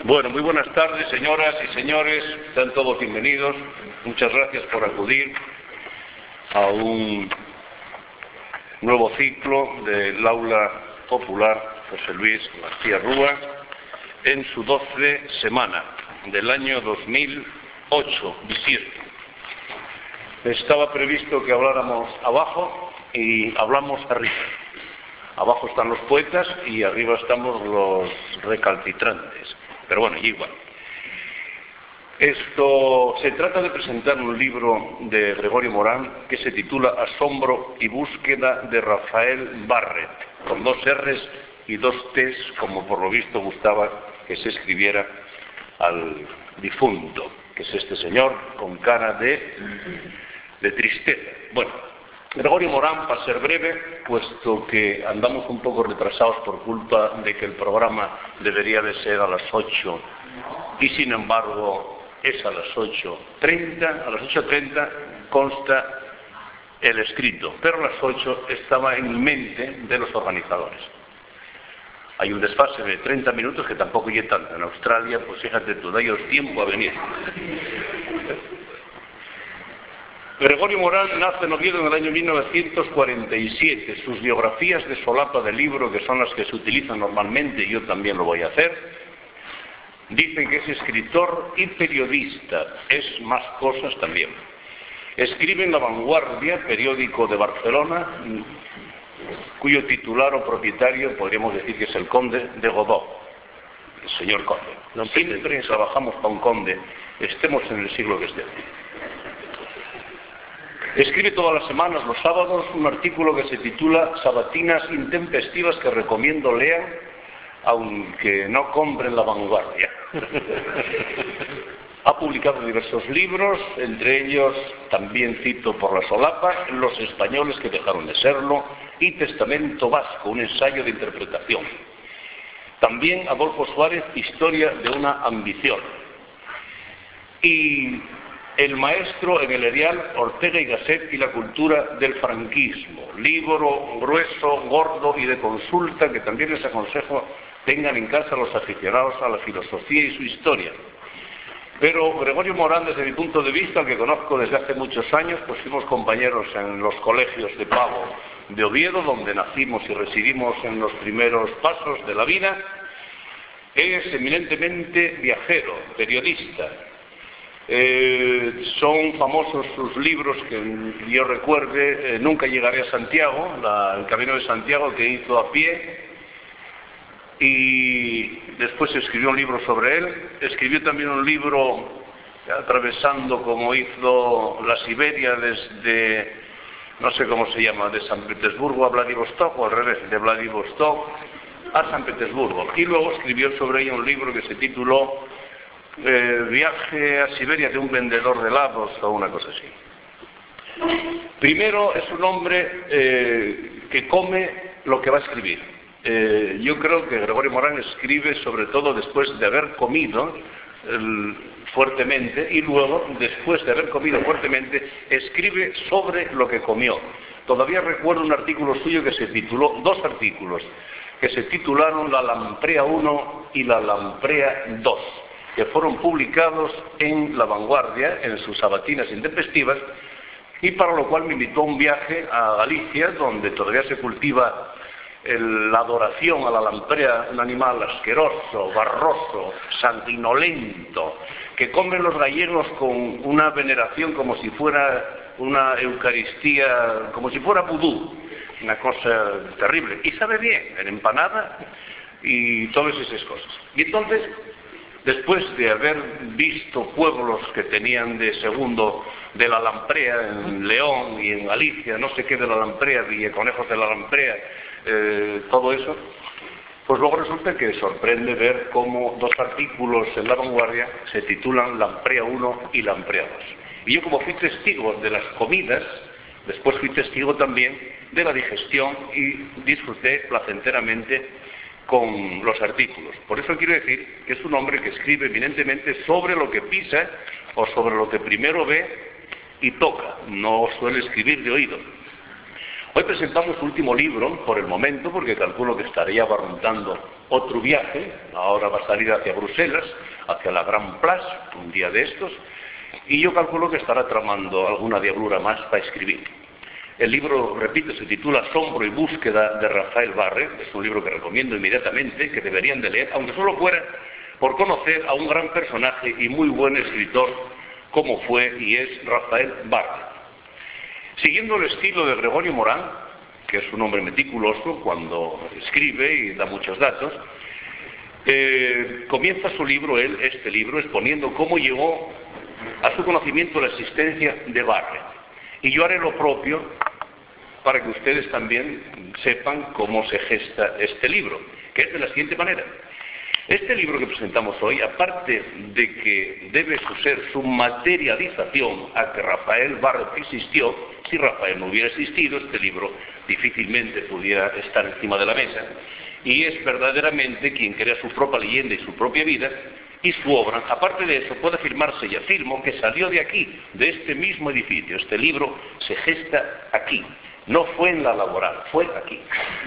Bueno, muy buenas tardes, señoras y señores. Sean todos bienvenidos. Muchas gracias por acudir a un nuevo ciclo del Aula Popular José Luis García Rúa en su 12ª semana del año 2008, bisiesto. Estaba previsto que habláramos abajo y hablamos arriba. Abajo están los poetas y arriba estamos los recalcitrantes. Pero bueno, igual. Esto se trata de presentar un libro de Gregorio Morán que se titula Asombro y búsqueda de Rafael Barret, con 2 R's y 2 T's, como por lo visto gustaba que se escribiera al difunto, que es este señor con cara de tristeza. Bueno, Gregorio Morán, para ser breve, puesto que andamos un poco retrasados por culpa de que el programa debería de ser a las 8 y sin embargo es a las 8:30. A las 8:30 consta el escrito, pero a las 8 estaba en mente de los organizadores. Hay un desfase de 30 minutos que tampoco hay tanto. En Australia, pues fíjate tú, da ellos tiempo a venir. Gregorio Morán nace en Oviedo en el año 1947. Sus biografías de solapa del libro, que son las que se utilizan normalmente, y yo también lo voy a hacer, dicen que es escritor y periodista. Es más cosas también. Escribe en La Vanguardia, periódico de Barcelona, cuyo titular o propietario podríamos decir que es el conde de Godó, el señor conde. Siempre trabajamos para un conde, estemos en el siglo que estemos. Escribe todas las semanas, los sábados, un artículo que se titula Sabatinas intempestivas que recomiendo lean, aunque no compren La Vanguardia. Ha publicado diversos libros, entre ellos, también cito por la solapa, Los españoles que dejaron de serlo y Testamento Vasco, un ensayo de interpretación. También Adolfo Suárez, Historia de una ambición. Y El maestro en el Erial, Ortega y Gasset y la cultura del franquismo. Libro grueso, gordo y de consulta que también les aconsejo tengan en casa los aficionados a la filosofía y su historia. Pero Gregorio Morán, desde mi punto de vista, al que conozco desde hace muchos años, pues fuimos compañeros en los colegios de pago de Oviedo, donde nacimos y residimos en los primeros pasos de la vida, es eminentemente viajero, periodista. Son famosos sus libros que yo recuerde, Nunca llegaré a Santiago, el Camino de Santiago, que hizo a pie, y después escribió un libro sobre él. Escribió también un libro atravesando, como hizo la Siberia, desde, no sé cómo se llama, de San Petersburgo a Vladivostok, o al revés, de Vladivostok a San Petersburgo. Y luego escribió sobre ella un libro que se tituló Viaje a Siberia de un vendedor de helados, o una cosa así. Primero, es un hombre que come lo que va a escribir. Yo creo que Gregorio Morán escribe sobre todo después de haber comido fuertemente, y luego, después de haber comido fuertemente, escribe sobre lo que comió. Todavía recuerdo un artículo suyo que se tituló, 2 artículos, que se titularon La Lamprea 1 y La Lamprea 2, que fueron publicados en La Vanguardia, en sus sabatinas intempestivas, y para lo cual me invitó a un viaje a Galicia, donde todavía se cultiva la adoración a la lamprea, un animal asqueroso, barroso, sanguinolento, que comen los gallegos con una veneración como si fuera una Eucaristía, como si fuera vudú, una cosa terrible, y sabe bien, en empanada y todas esas cosas. Y entonces, después de haber visto pueblos que tenían de segundo de la lamprea en León y en Galicia, no sé qué de la lamprea, Villaconejos de la lamprea, todo eso, pues luego resulta que sorprende ver cómo 2 artículos en La Vanguardia se titulan Lamprea 1 y Lamprea 2. Y yo, como fui testigo de las comidas, después fui testigo también de la digestión y disfruté placenteramente con los artículos. Por eso quiero decir que es un hombre que escribe eminentemente sobre lo que pisa o sobre lo que primero ve y toca. No suele escribir de oído. Hoy presentamos su último libro, por el momento, porque calculo que estaría barruntando otro viaje. Ahora va a salir hacia Bruselas, hacia la Gran Place, un día de estos, y yo calculo que estará tramando alguna diablura más para escribir. El libro, repito, se titula Asombro y búsqueda de Rafael Barret. Es un libro que recomiendo inmediatamente, que deberían de leer, aunque solo fuera por conocer a un gran personaje y muy buen escritor como fue y es Rafael Barret. Siguiendo el estilo de Gregorio Morán, que es un hombre meticuloso cuando escribe y da muchos datos, comienza su libro, este libro, exponiendo cómo llegó a su conocimiento la existencia de Barret. Y yo haré lo propio para que ustedes también sepan cómo se gesta este libro, que es de la siguiente manera. Este libro que presentamos hoy, aparte de que debe ser su materialización a que Rafael Barret existió, si Rafael no hubiera existido, este libro difícilmente pudiera estar encima de la mesa, y es verdaderamente quien crea su propia leyenda y su propia vida, y su obra. Aparte de eso, puede afirmarse, y afirmo, que salió de aquí, de este mismo edificio. Este libro se gesta aquí, no fue en la Laboral, fue aquí.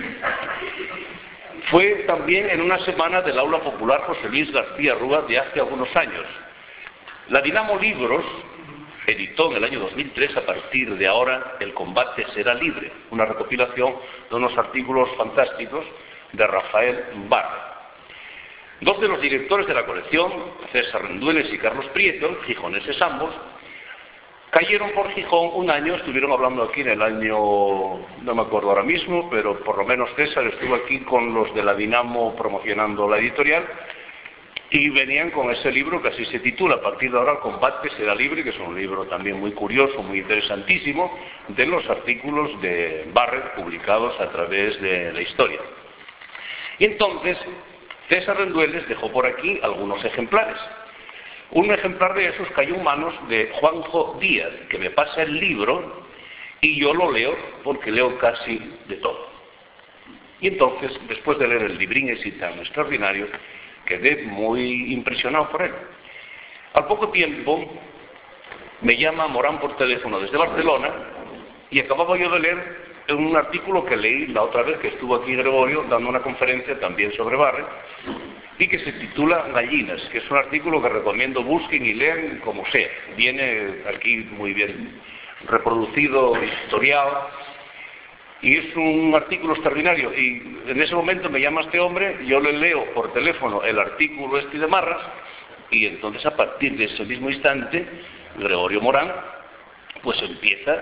Fue también en una semana del Aula Popular José Luis García Rúa de hace algunos años. La Dinamo Libros editó en el año 2003, a partir de ahora, El combate será libre, una recopilación de unos artículos fantásticos de Rafael Barret. Dos de los directores de la colección, César Rendueles y Carlos Prieto, gijoneses ambos, cayeron por Gijón un año, estuvieron hablando aquí en el año, no me acuerdo ahora mismo, pero por lo menos César estuvo aquí con los de la Dinamo promocionando la editorial, y venían con ese libro que así se titula, a partir de ahora El combate será libre, que es un libro también muy curioso, muy interesantísimo, de los artículos de Barret publicados a través de la historia. Y entonces César Rendueles dejó por aquí algunos ejemplares. Un ejemplar de esos cayó en manos de Juanjo Díaz, que me pasa el libro y yo lo leo porque leo casi de todo. Y entonces, después de leer el librín ese tan extraordinario, quedé muy impresionado por él. Al poco tiempo me llama Morán por teléfono desde Barcelona y acababa yo de leer un artículo que leí la otra vez que estuvo aquí Gregorio dando una conferencia también sobre Barret, y que se titula Gallinas, que es un artículo que recomiendo busquen y lean como sea. Viene aquí muy bien reproducido, historiado, y es un artículo extraordinario. Y en ese momento me llama este hombre, yo le leo por teléfono el artículo este de Marras, y entonces a partir de ese mismo instante, Gregorio Morán pues empieza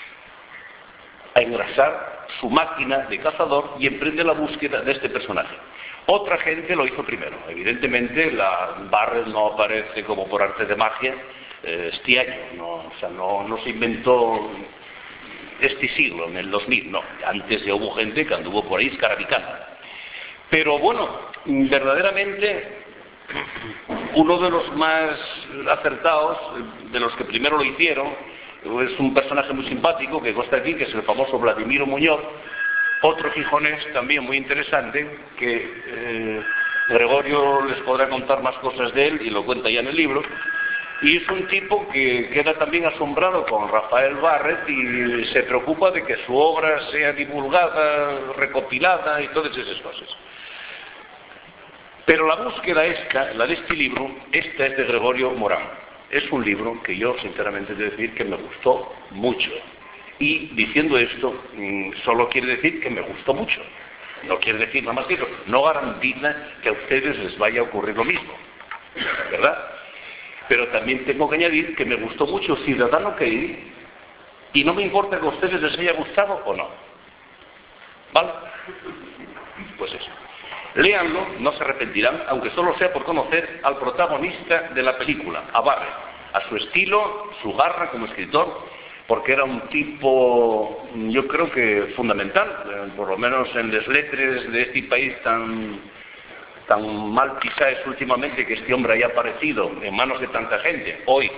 a engrasar su máquina de cazador y emprende la búsqueda de este personaje. Otra gente lo hizo primero. Evidentemente, Barret no aparece como por arte de magia este año. No se inventó este siglo, en el 2000, no. Antes ya hubo gente que anduvo por ahí escarabicando. Pero bueno, verdaderamente, uno de los más acertados, de los que primero lo hicieron, es un personaje muy simpático que consta aquí, que es el famoso Vladimiro Muñoz, otro gijonés también muy interesante, que Gregorio les podrá contar más cosas de él y lo cuenta ya en el libro, y es un tipo que queda también asombrado con Rafael Barret y se preocupa de que su obra sea divulgada, recopilada y todas esas cosas. Pero la búsqueda esta, la de este libro, esta es de Gregorio Morán. Es un libro que yo sinceramente he de decir que me gustó mucho. Y diciendo esto, solo quiere decir que me gustó mucho. No quiere decir nada más que eso. No garantiza que a ustedes les vaya a ocurrir lo mismo, ¿verdad? Pero también tengo que añadir que me gustó mucho Ciudadano Kane y no me importa que a ustedes les haya gustado o no. ¿Vale? Pues eso. Léanlo, no se arrepentirán, aunque solo sea por conocer al protagonista de la película, a Barret, a su estilo, su garra como escritor, porque era un tipo, yo creo que fundamental, por lo menos en las letras de este país tan mal pisáis últimamente, que este hombre haya aparecido en manos de tanta gente, hoy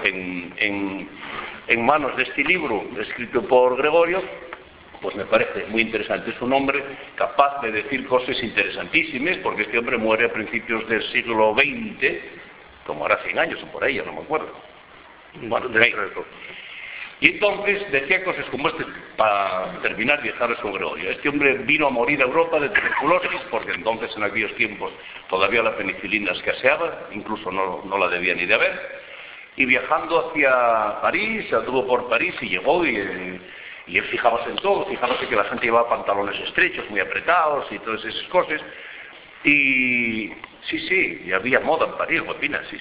en manos de este libro escrito por Gregorio, pues me parece muy interesante. Es un hombre capaz de decir cosas interesantísimas, porque este hombre muere a principios del siglo XX, como hará 100 años o por ahí, ya no me acuerdo. Bueno, Y entonces decía cosas como este, para terminar y dejarles con Gregorio. Este hombre vino a morir a Europa de tuberculosis, porque entonces en aquellos tiempos todavía la penicilina escaseaba, incluso no la debía ni de haber. Y viajando hacia París, anduvo por París y llegó y él fijábase en todo, fijábase que la gente llevaba pantalones estrechos, muy apretados y todas esas cosas. Y sí, y había moda en París, guapina, sí.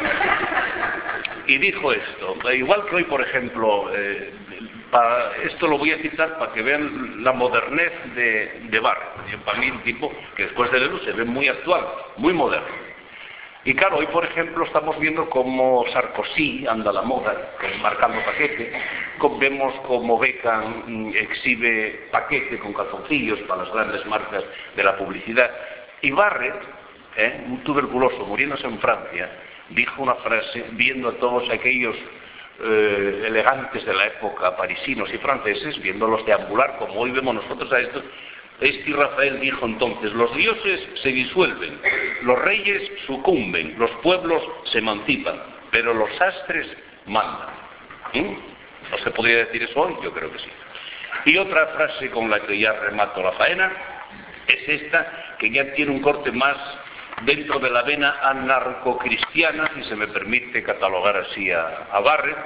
Y dijo esto, igual que hoy, por ejemplo, esto lo voy a citar para que vean la modernez de Barrett. Para mí, un tipo que después de leerlo se ve muy actual, muy moderno. Y claro, hoy, por ejemplo, estamos viendo cómo Sarkozy anda a la moda, marcando paquete, vemos cómo Beckham exhibe paquete con calzoncillos para las grandes marcas de la publicidad. Y Barrett, un tuberculoso muriéndose en Francia, dijo una frase, viendo a todos aquellos elegantes de la época, parisinos y franceses, viéndolos deambular como hoy vemos nosotros a estos. Este Rafael dijo entonces: los dioses se disuelven, los reyes sucumben, los pueblos se emancipan, pero los sastres mandan. ¿No se podría decir eso hoy? Yo creo que sí. Y otra frase con la que ya remato la faena es esta, que ya tiene un corte más dentro de la vena anarcocristiana, si se me permite catalogar así a Barrett,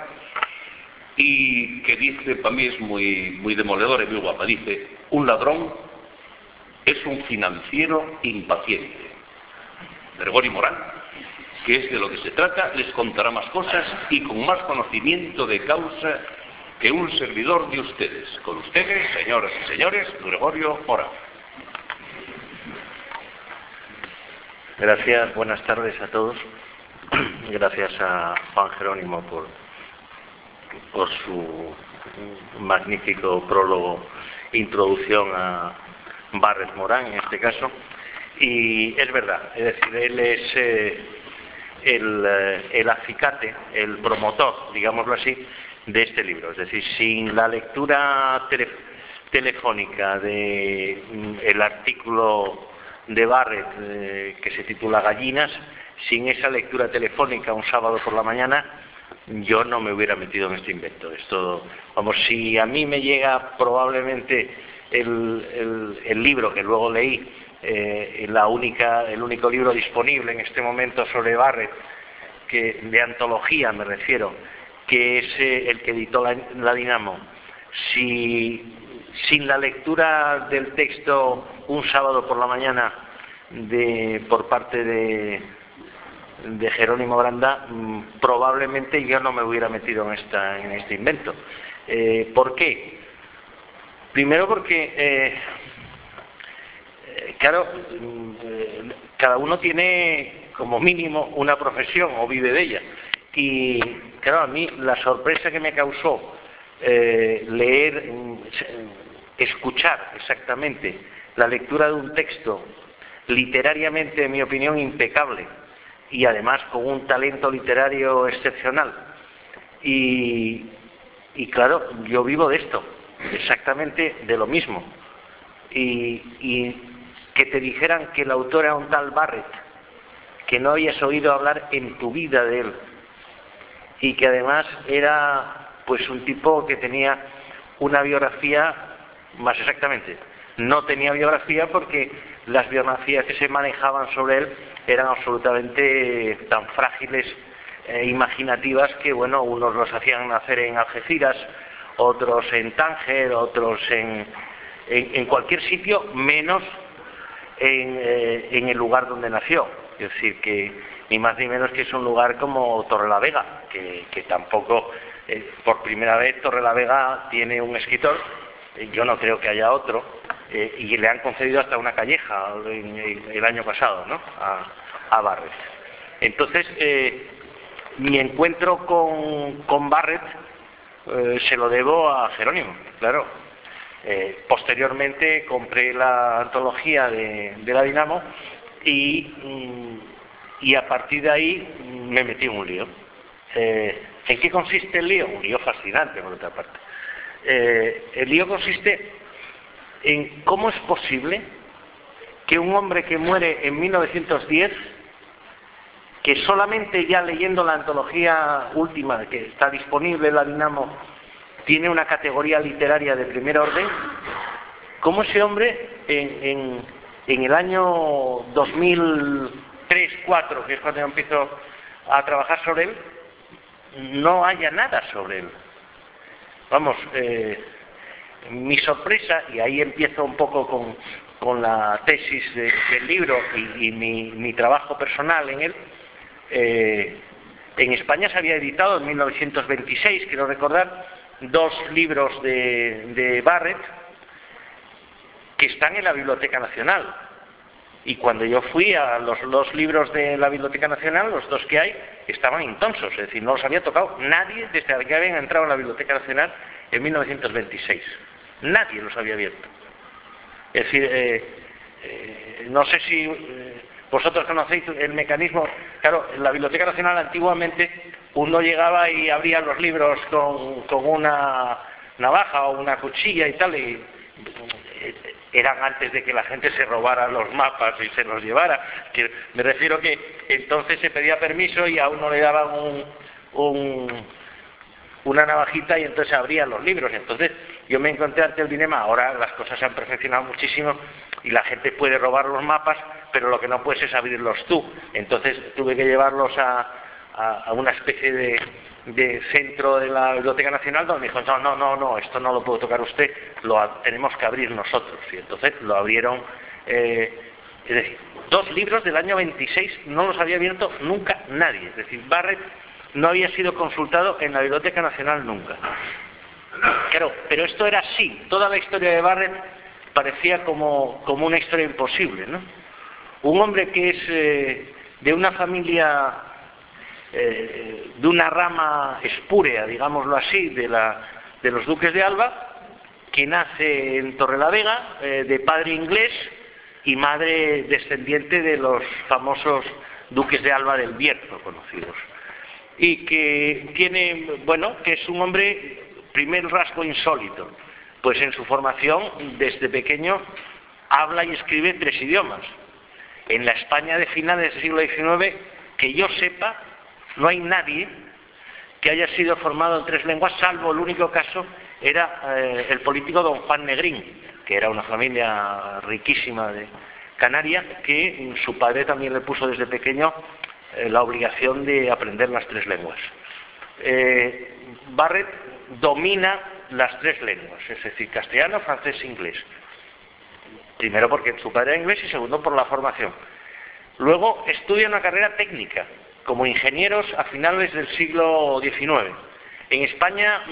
y que dice, para mí es muy demoledora y muy guapa, dice: un ladrón es un financiero impaciente. Gregorio Morán, que es de lo que se trata, les contará más cosas y con más conocimiento de causa que un servidor de ustedes. Con ustedes, señoras y señores, Gregorio Morán. Gracias, buenas tardes a todos. Gracias a Juan Jerónimo por su magnífico prólogo, introducción a Barrett Morán en este caso. Y es verdad, es decir, él es el acicate, el promotor, digámoslo así, de este libro. Es decir, sin la lectura telefónica del artículo de Barrett que se titula Gallinas, sin esa lectura telefónica un sábado por la mañana, yo no me hubiera metido en este invento. Esto, vamos, si a mí me llega probablemente el libro que luego leí, el único libro disponible en este momento sobre Barrett, de antología me refiero, que es el que editó la Dinamo, sin la lectura del texto un sábado por la mañana por parte de Jerónimo Granda, probablemente yo no me hubiera metido en este invento. ¿Por qué? Primero porque, claro, cada uno tiene como mínimo una profesión o vive de ella. Y claro, a mí la sorpresa que me causó escuchar exactamente la lectura de un texto literariamente, en mi opinión, impecable, y además con un talento literario excepcional. Y claro, yo vivo de esto, exactamente de lo mismo. Y que te dijeran que el autor era un tal Barrett, que no habías oído hablar en tu vida de él, y que además era pues un tipo que tenía una biografía, más exactamente, no tenía biografía, porque las biografías que se manejaban sobre él eran absolutamente tan frágiles e imaginativas que, bueno, unos los hacían nacer en Algeciras, otros en Tánger, otros en cualquier sitio, menos en el lugar donde nació. Es decir, que ni más ni menos que es un lugar como Torrelavega, que tampoco, por primera vez Torrelavega tiene un escritor, yo no creo que haya otro, y le han concedido hasta una calleja el año pasado, ¿no?, a Barrett. Entonces, mi encuentro con Barrett se lo debo a Jerónimo, claro. Posteriormente compré la antología de la Dinamo y a partir de ahí me metí en un lío. ¿En qué consiste el lío? Un lío fascinante, por otra parte. El lío consiste en cómo es posible que un hombre que muere en 1910, que solamente ya leyendo la antología última que está disponible en la Dinamo, tiene una categoría literaria de primer orden, cómo ese hombre en el año 2003-2004, que es cuando yo empiezo a trabajar sobre él, no haya nada sobre él. Vamos, mi sorpresa, y ahí empiezo un poco con la tesis del libro y mi trabajo personal en él. En España se había editado en 1926, quiero recordar, 2 libros de Barrett que están en la Biblioteca Nacional. Y cuando yo fui a los 2 libros de la Biblioteca Nacional, los 2 que hay, estaban intonsos, es decir, no los había tocado nadie desde que habían entrado en la Biblioteca Nacional en 1926. Nadie los había abierto. Es decir, no sé si vosotros conocéis el mecanismo. Claro, en la Biblioteca Nacional antiguamente uno llegaba y abría los libros con una navaja o una cuchilla y tal, y eran antes de que la gente se robara los mapas y se los llevara. Me refiero que entonces se pedía permiso y a uno le daban una navajita y entonces abrían los libros. Entonces yo me encontré ante el dilema. Ahora las cosas se han perfeccionado muchísimo y la gente puede robar los mapas, pero lo que no puedes es abrirlos tú. Entonces tuve que llevarlos a una especie de centro de la Biblioteca Nacional, donde me dijo, no, esto no lo puedo tocar usted, tenemos que abrir nosotros. Y entonces lo abrieron. Es decir, 2 libros del año 26 no los había abierto nunca nadie. Es decir, Barrett no había sido consultado en la Biblioteca Nacional nunca. Claro, pero esto era así. Toda la historia de Barrett parecía como una historia imposible, ¿no? Un hombre que es de una familia, de una rama espúrea, digámoslo así, de los duques de Alba, que nace en Torrelavega, de padre inglés y madre descendiente de los famosos duques de Alba del Bierzo conocidos. Y que tiene, que es un hombre, primer rasgo insólito, pues en su formación desde pequeño habla y escribe 3 idiomas. En la España de finales del siglo XIX, que yo sepa, no hay nadie que haya sido formado en 3 lenguas, salvo el único caso era el político don Juan Negrín, que era una familia riquísima de Canarias, que su padre también le puso desde pequeño la obligación de aprender las 3 lenguas. Barrett domina las 3 lenguas, es decir, castellano, francés e inglés. Primero porque su padre era inglés y segundo por la formación. Luego estudia una carrera técnica como ingenieros a finales del siglo XIX. En España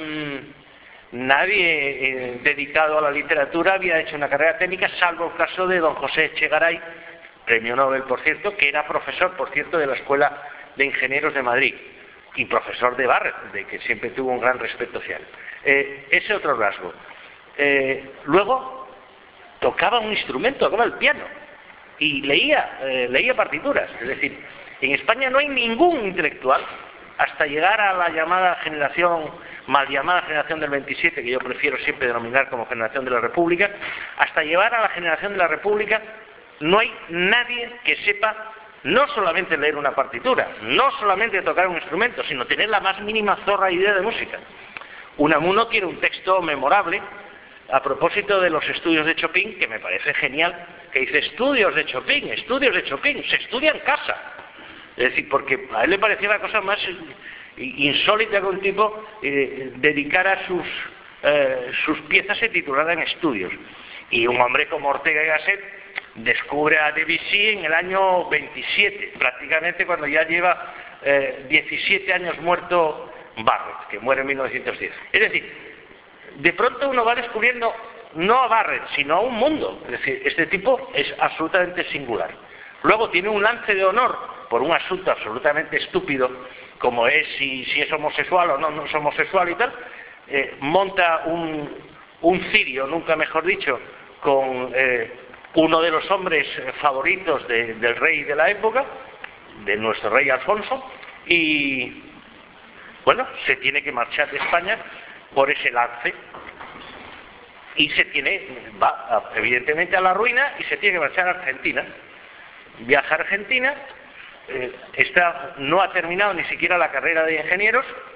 nadie dedicado a la literatura había hecho una carrera técnica, salvo el caso de don José Echegaray, premio Nobel, por cierto, que era profesor, por cierto, de la Escuela de Ingenieros de Madrid y profesor de Barrett, de que siempre tuvo un gran respeto hacia él. Ese otro rasgo. Luego tocaba un instrumento, tocaba el piano y leía partituras. Es decir, en España no hay ningún intelectual, hasta llegar a la llamada generación, mal llamada generación del 27, que yo prefiero siempre denominar como generación de la República, hasta llegar a la generación de la República, no hay nadie que sepa no solamente leer una partitura, no solamente tocar un instrumento, sino tener la más mínima zorra idea de música. Unamuno tiene un texto memorable a propósito de los estudios de Chopin, que me parece genial, que dice estudios de Chopin, se estudia en casa. Es decir, porque a él le parecía la cosa más insólita que un tipo dedicara sus piezas se titularan estudios. Y un hombre como Ortega y Gasset descubre a Debussy en el año 27, prácticamente cuando ya lleva 17 años muerto Barrett, que muere en 1910. Es decir, de pronto uno va descubriendo no a Barrett, sino a un mundo. Es decir, este tipo es absolutamente singular. Luego tiene un lance de honor por un asunto absolutamente estúpido, como es si es homosexual o no es homosexual y tal. Monta un cirio, nunca mejor dicho, con uno de los hombres favoritos del rey de la época, de nuestro rey Alfonso, y bueno, se tiene que marchar de España por ese lance y va evidentemente a la ruina y se tiene que marchar a Argentina. Viaja a Argentina, no ha terminado ni siquiera la carrera de ingenieros,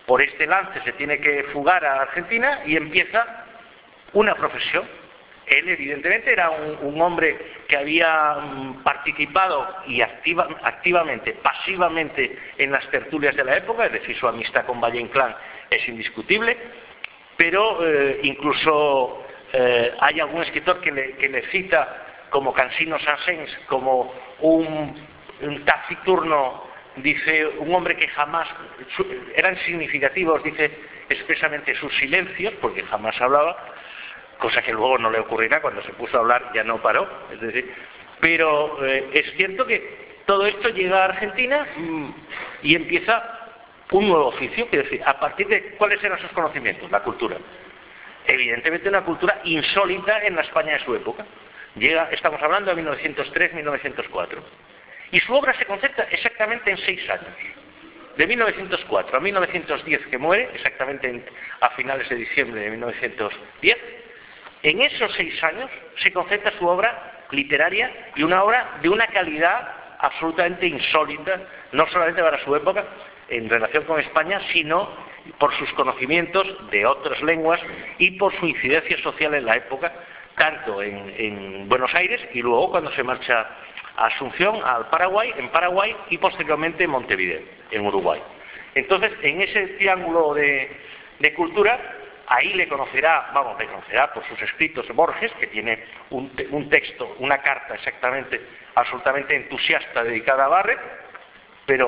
por este lance se tiene que fugar a Argentina y empieza una profesión. Él evidentemente era un hombre que había participado y activamente, pasivamente en las tertulias de la época, es decir, su amistad con Valle Inclán es indiscutible, pero incluso hay algún escritor que le cita como Cansino Sansens, como un taciturno, dice, un hombre que jamás, eran significativos, dice expresamente sus silencios, porque jamás hablaba, cosa que luego no le ocurrirá, cuando se puso a hablar ya no paró, es decir, pero es cierto que todo esto llega a Argentina y empieza un nuevo oficio, es decir, a partir de cuáles eran sus conocimientos, la cultura. Evidentemente una cultura insólita en la España de su época. Estamos hablando de 1903-1904. Y su obra se concentra exactamente en 6 años. De 1904 a 1910, que muere, exactamente a finales de diciembre de 1910, en esos 6 años se concentra su obra literaria, y una obra de una calidad absolutamente insólita, no solamente para su época, en relación con España, sino por sus conocimientos de otras lenguas y por su incidencia social en la época, tanto en Buenos Aires y luego cuando se marcha a Asunción, al Paraguay, en Paraguay y posteriormente en Montevideo, en Uruguay. Entonces, en ese triángulo de cultura, ahí le conocerá por sus escritos Borges, que tiene un texto, una carta exactamente, absolutamente entusiasta dedicada a Barret, pero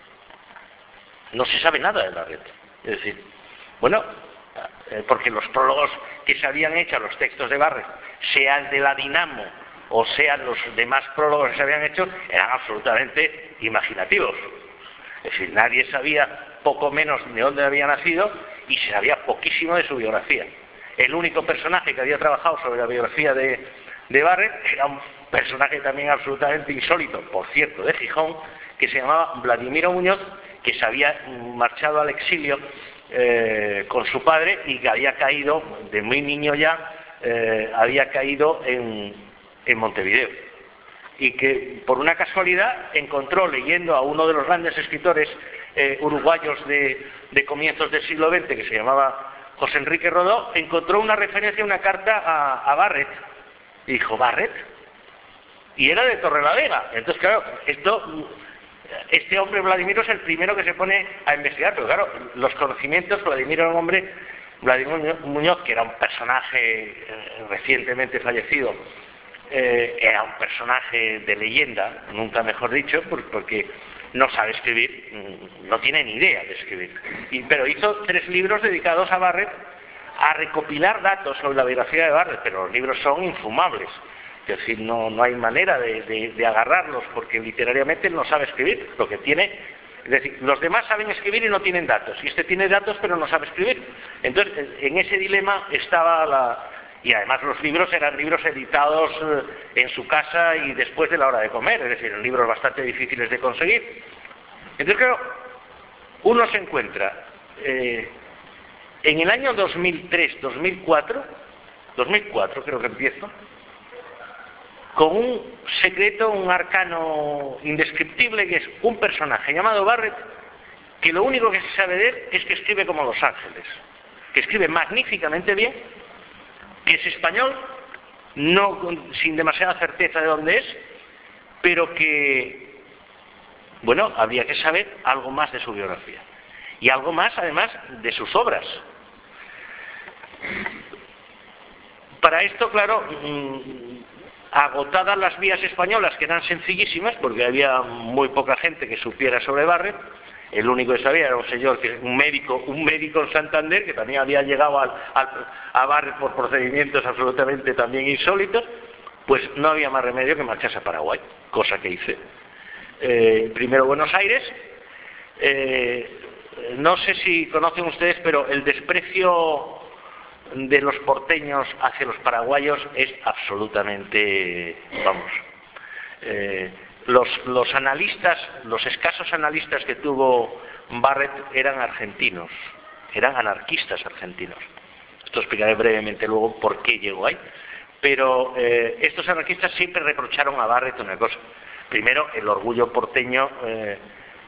no se sabe nada de Barret. Es decir, bueno, porque los prólogos que se habían hecho a los textos de Barret, sean de la Dinamo o sean los demás prólogos que se habían hecho, eran absolutamente imaginativos. Es decir, nadie sabía poco menos de dónde había nacido y se sabía poquísimo de su biografía. El único personaje que había trabajado sobre la biografía de Barret era un personaje también absolutamente insólito, por cierto, de Gijón, que se llamaba Vladimiro Muñoz, que se había marchado al exilio con su padre y que había caído, de muy niño ya, había caído en Montevideo. Y que por una casualidad encontró, leyendo a uno de los grandes escritores uruguayos de comienzos del siglo XX, que se llamaba José Enrique Rodó, encontró una referencia, una carta a Barret. Y dijo, ¿Barret? Y era de Torrelavega. Entonces, claro, este hombre Vladimiro es el primero que se pone a investigar, pero claro, los conocimientos, Vladimiro era un hombre, Vladimiro Muñoz, que era un personaje recientemente fallecido, era un personaje de leyenda, nunca mejor dicho, porque no sabe escribir, no tiene ni idea de escribir. Pero hizo 3 libros dedicados a Barret, a recopilar datos sobre la biografía de Barret, pero los libros son infumables. Es decir, no hay manera de agarrarlos, porque literariamente él no sabe escribir. Lo que tiene, es decir, los demás saben escribir y no tienen datos, y este tiene datos pero no sabe escribir. Entonces, en ese dilema estaba y además los libros eran libros editados en su casa y después de la hora de comer, es decir, eran libros bastante difíciles de conseguir. Entonces, claro, uno se encuentra en el año 2003-2004 creo que empiezo, con un secreto, un arcano indescriptible, que es un personaje llamado Barret, que lo único que se sabe de él es que escribe como Los Ángeles, que escribe magníficamente bien, que es español, sin demasiada certeza de dónde es, pero que, bueno, habría que saber algo más de su biografía, y algo más, además, de sus obras. Para esto, claro, agotadas las vías españolas, que eran sencillísimas, porque había muy poca gente que supiera sobre Barret, el único que sabía era un señor, un médico en Santander, que también había llegado a Barret por procedimientos absolutamente también insólitos, pues no había más remedio que marcharse a Paraguay, cosa que hice. Primero Buenos Aires, no sé si conocen ustedes, pero el desprecio de los porteños hacia los paraguayos es absolutamente, los analistas, los escasos analistas que tuvo Barret eran argentinos, eran anarquistas argentinos. Esto explicaré brevemente luego por qué llegó ahí. Pero estos anarquistas siempre reprocharon a Barret una cosa. Primero, el orgullo porteño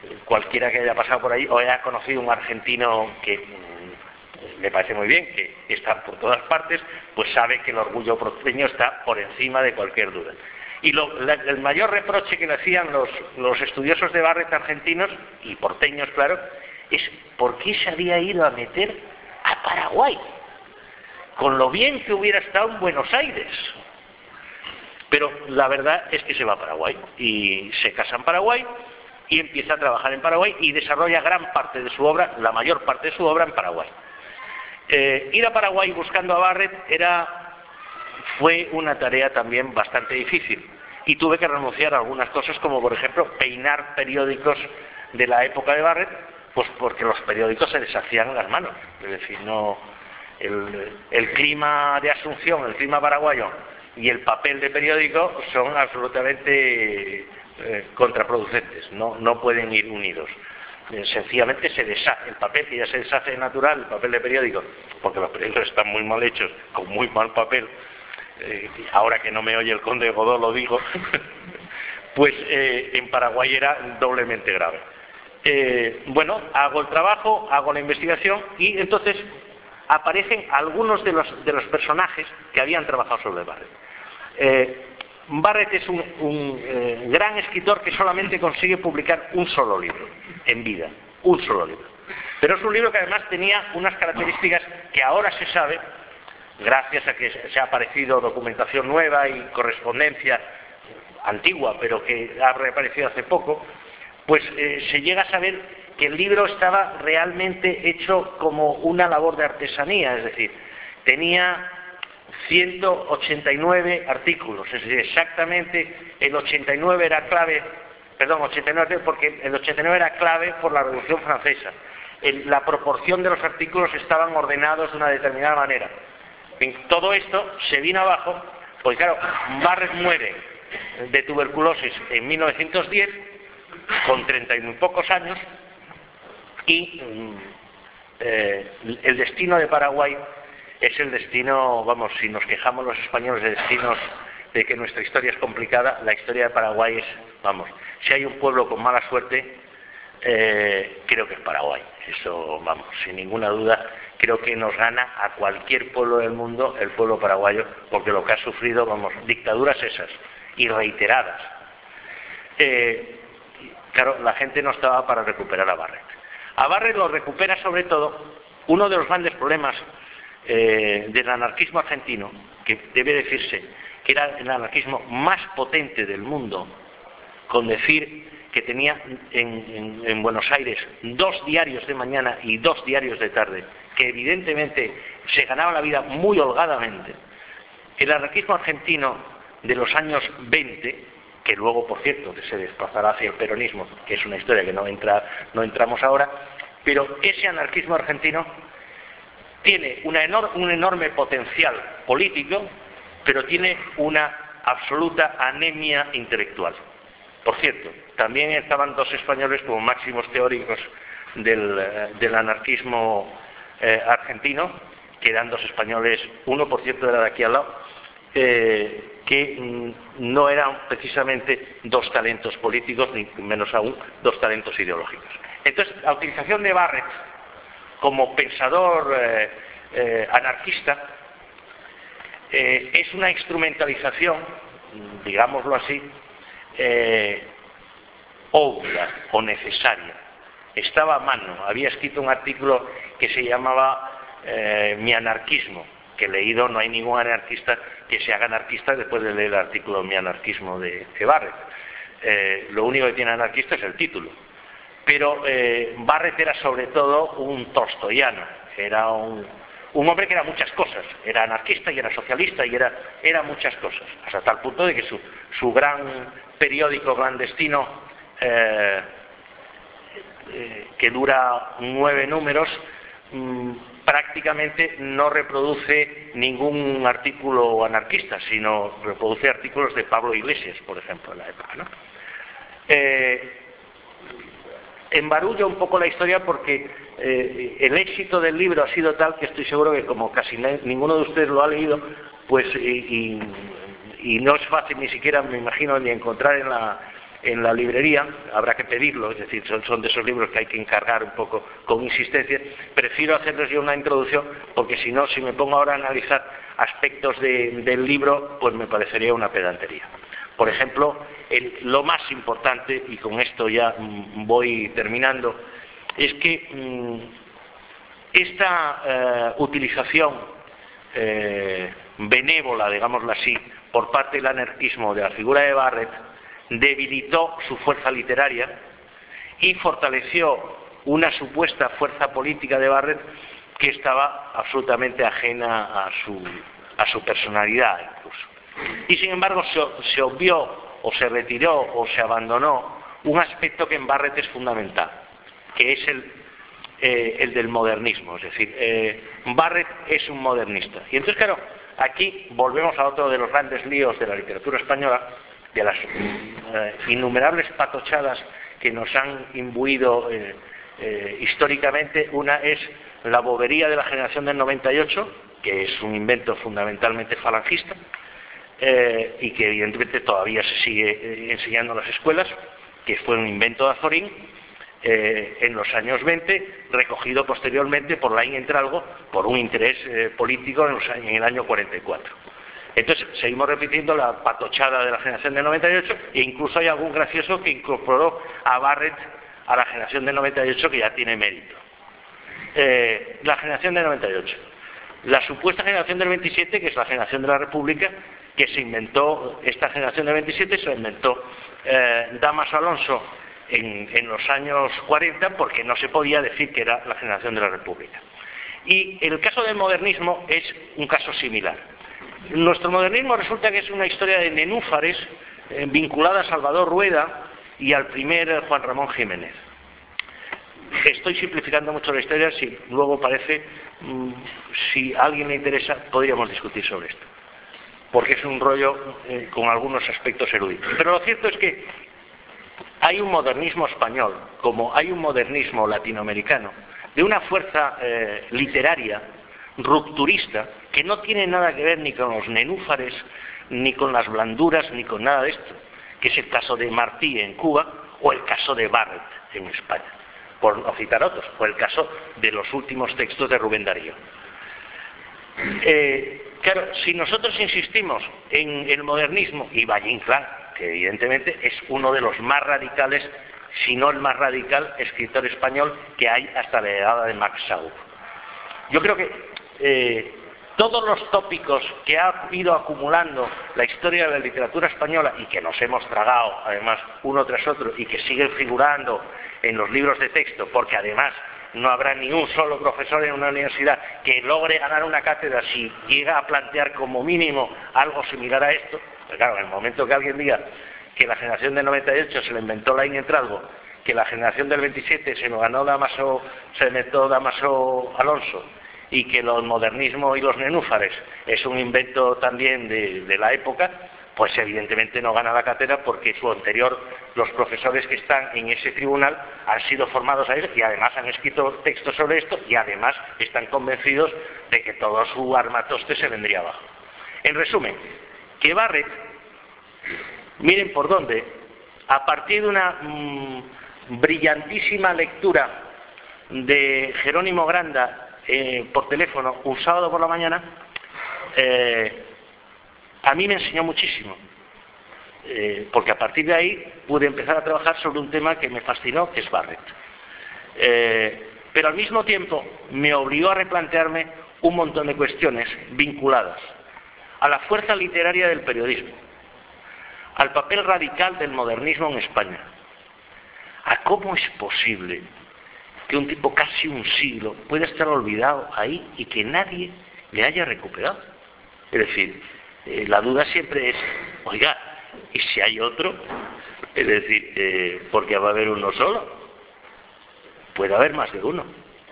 cualquiera que haya pasado por ahí o haya conocido un argentino que me parece muy bien, que está por todas partes, pues sabe que el orgullo porteño está por encima de cualquier duda. Y el mayor reproche que le hacían los estudiosos de Barrett argentinos, y porteños, claro, es ¿por qué se había ido a meter a Paraguay? Con lo bien que hubiera estado en Buenos Aires. Pero la verdad es que se va a Paraguay, y se casa en Paraguay, y empieza a trabajar en Paraguay, y desarrolla gran parte de su obra, la mayor parte de su obra en Paraguay. Ir a Paraguay buscando a Barrett fue una tarea también bastante difícil y tuve que renunciar a algunas cosas, como por ejemplo peinar periódicos de la época de Barrett, pues porque los periódicos se deshacían en las manos. Es decir, no el clima de Asunción, el clima paraguayo y el papel de periódico son absolutamente contraproducentes, no pueden ir unidos. Sencillamente se deshace el papel, que ya se deshace natural, el papel de periódico, porque los periódicos están muy mal hechos, con muy mal papel. Ahora que no me oye el conde de Godó lo digo, pues en Paraguay era doblemente grave. Bueno, hago el trabajo, hago la investigación y entonces aparecen algunos de los personajes que habían trabajado sobre Barrett. Barrett es un gran escritor que solamente consigue publicar un solo libro en vida, un solo libro. Pero es un libro que además tenía unas características que ahora se sabe, gracias a que se ha aparecido documentación nueva y correspondencia antigua, pero que ha reaparecido hace poco, pues se llega a saber que el libro estaba realmente hecho como una labor de artesanía, es decir, tenía 189 artículos, es decir, exactamente el 89 era clave, perdón, 89 porque el 89 era clave por la Revolución Francesa. La proporción de los artículos estaban ordenados de una determinada manera. Todo esto se vino abajo, porque claro, Barrett muere de tuberculosis en 1910, con 30 y muy pocos años, y el destino de Paraguay es el destino, vamos, si nos quejamos los españoles de destinos, de que nuestra historia es complicada, la historia de Paraguay es, vamos, si hay un pueblo con mala suerte, creo que es Paraguay. Eso, vamos, sin ninguna duda, creo que nos gana a cualquier pueblo del mundo el pueblo paraguayo, porque lo que ha sufrido, vamos, dictaduras esas, y reiteradas. Claro, la gente no estaba para recuperar a Barrett. A Barrett lo recupera sobre todo uno de los grandes problemas del anarquismo argentino, que debe decirse que era el anarquismo más potente del mundo, con decir que tenía en Buenos Aires 2 diarios de mañana y 2 diarios de tarde, que evidentemente se ganaba la vida muy holgadamente. El anarquismo argentino de los años 20, que luego, por cierto, se desplazará hacia el peronismo, que es una historia que no entramos ahora, pero ese anarquismo argentino tiene un enorme potencial político, pero tiene una absoluta anemia intelectual. Por cierto, también estaban 2 españoles como máximos teóricos del anarquismo argentino, que eran 2 españoles, uno por cierto era de aquí al lado, que no eran precisamente 2 talentos políticos, ni menos aún 2 talentos ideológicos. Entonces, la utilización de Barrett como pensador anarquista es una instrumentalización, digámoslo así, obvia o necesaria. Estaba a mano. Había escrito un artículo que se llamaba Mi anarquismo, que leído no hay ningún anarquista que se haga anarquista después de leer el artículo Mi anarquismo de Barrett. Lo único que tiene anarquista es el título. Pero Barrett era sobre todo un tolstoyano, era un hombre que era muchas cosas, era anarquista y era socialista y era muchas cosas, hasta tal punto de que su gran periódico clandestino, que dura 9 números, prácticamente no reproduce ningún artículo anarquista, sino reproduce artículos de Pablo Iglesias, por ejemplo, en la época, ¿no? Embarulla un poco la historia porque el éxito del libro ha sido tal que estoy seguro que como casi ninguno de ustedes lo ha leído, pues y no es fácil ni siquiera, me imagino, ni encontrar en la librería, habrá que pedirlo, es decir, son de esos libros que hay que encargar un poco con insistencia. Prefiero hacerles yo una introducción, porque si no, si me pongo ahora a analizar aspectos del libro, pues me parecería una pedantería. Por ejemplo, lo más importante, y con esto ya voy terminando, es que esta utilización benévola, digámoslo así, por parte del anarquismo de la figura de Barrett, debilitó su fuerza literaria y fortaleció una supuesta fuerza política de Barrett que estaba absolutamente ajena a su personalidad incluso. Y sin embargo se obvió o se retiró o se abandonó un aspecto que en Barrett es fundamental, que es el del modernismo. Es decir, Barrett es un modernista. Y entonces, claro, aquí volvemos a otro de los grandes líos de la literatura española, de las innumerables patochadas que nos han imbuido históricamente. Una es la bobería de la generación del 98, que es un invento fundamentalmente falangista, y que evidentemente todavía se sigue enseñando en las escuelas, que fue un invento de Azorín en los años 20, recogido posteriormente por Laín Entralgo por un interés político en el año 44. Entonces seguimos repitiendo la patochada de la generación del 98, e incluso hay algún gracioso que incorporó a Barrett a la generación del 98, que ya tiene mérito. La generación del 98. La supuesta generación del 27, que es la generación de la República, que se inventó, esta generación del 27 se inventó Damaso Alonso en los años 40, porque no se podía decir que era la generación de la República. Y el caso del modernismo es un caso similar. Nuestro modernismo resulta que es una historia de nenúfares vinculada a Salvador Rueda y al primer Juan Ramón Jiménez. Estoy simplificando mucho la historia, si luego parece, si a alguien le interesa, podríamos discutir sobre esto, porque es un rollo con algunos aspectos eruditos. Pero lo cierto es que hay un modernismo español, como hay un modernismo latinoamericano, de una fuerza literaria rupturista, que no tiene nada que ver ni con los nenúfares, ni con las blanduras, ni con nada de esto, que es el caso de Martí en Cuba, o el caso de Barrett en España, por no citar otros, o el caso de los últimos textos de Rubén Darío. Claro, si nosotros insistimos en el modernismo, y Valle Inclán, que evidentemente es uno de los más radicales, si no el más radical escritor español que hay hasta la llegada de Max Shaw. Yo creo que todos los tópicos que ha ido acumulando la historia de la literatura española y que nos hemos tragado además uno tras otro y que siguen figurando en los libros de texto, porque además no habrá ni un solo profesor en una universidad que logre ganar una cátedra si llega a plantear como mínimo algo similar a esto. Pero claro, en el momento que alguien diga que la generación del 98 se lo inventó Laín Entralgo, que la generación del 27 se lo ganó se inventó Damaso Alonso, y que el modernismo y los nenúfares es un invento también de la época, pues evidentemente no gana la cátedra, porque su anterior, los profesores que están en ese tribunal han sido formados a él y además han escrito textos sobre esto y además están convencidos de que todo su armatoste se vendría abajo. En resumen, que Barrett, miren por dónde, a partir de una brillantísima lectura de Jerónimo Granda por teléfono un sábado por la mañana, a mí me enseñó muchísimo, porque a partir de ahí pude empezar a trabajar sobre un tema que me fascinó, que es Barrett. Pero al mismo tiempo me obligó a replantearme un montón de cuestiones vinculadas a la fuerza literaria del periodismo, al papel radical del modernismo en España, a cómo es posible que un tipo casi un siglo pueda estar olvidado ahí y que nadie le haya recuperado. Es decir, la duda siempre es, oiga, ¿y si hay otro? Es decir, porque va a haber uno solo. Puede haber más de uno.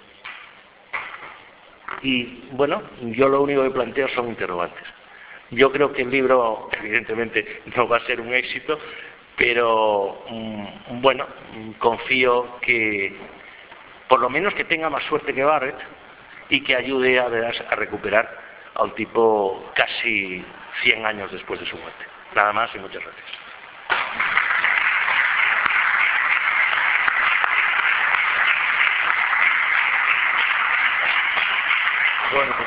Y bueno, yo lo único que planteo son interrogantes. Yo creo que el libro, evidentemente, no va a ser un éxito, pero bueno, confío que por lo menos que tenga más suerte que Barrett y que ayude a recuperar a un tipo casi 100 años después de su muerte. Nada más y muchas gracias.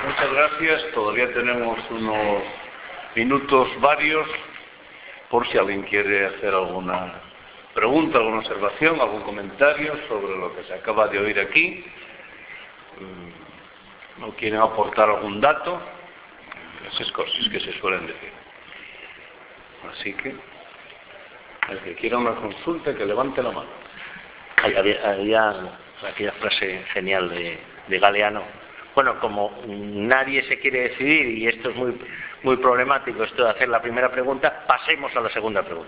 Muchas gracias. Todavía tenemos unos minutos varios por si alguien quiere hacer alguna pregunta, alguna observación, algún comentario sobre lo que se acaba de oír aquí. ¿No quieren aportar algún dato? Esas cosas que se suelen decir. Así que, el que quiera una consulta, que levante la mano. Había aquella frase genial de Galeano. Bueno, como nadie se quiere decidir y esto es muy problemático, esto de hacer la primera pregunta, pasemos a la segunda pregunta.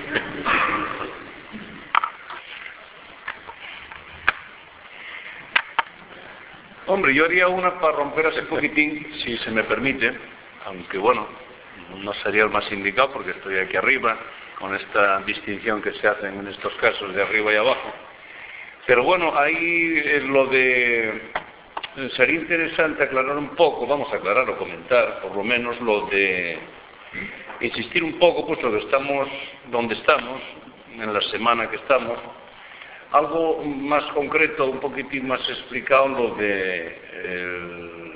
Hombre, yo haría una para romper ese poquitín, si se me permite, aunque bueno, no sería el más indicado porque estoy aquí arriba, con esta distinción que se hacen en estos casos de arriba y abajo. Pero bueno, ahí lo de... sería interesante aclarar un poco, vamos a aclarar o comentar, por lo menos lo de insistir un poco, puesto que estamos donde estamos, en la semana que estamos, algo más concreto, un poquitín más explicado, lo de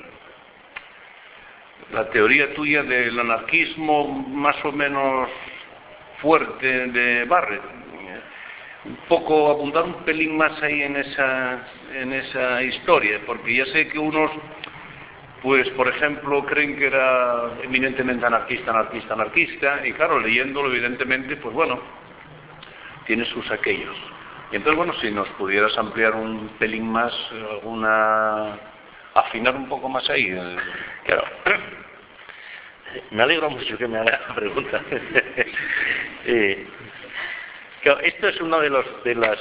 la teoría tuya del anarquismo más o menos fuerte de Barrett. Un poco abundar un pelín más ahí en esa historia, porque ya sé que unos, pues por ejemplo, creen que era eminentemente anarquista, y claro, leyéndolo evidentemente, pues bueno, tiene sus aquellos. Y entonces, bueno, si nos pudieras ampliar un pelín más, afinar un poco más ahí. Claro. Me alegro mucho que me haga la pregunta. Claro, esto es uno de las...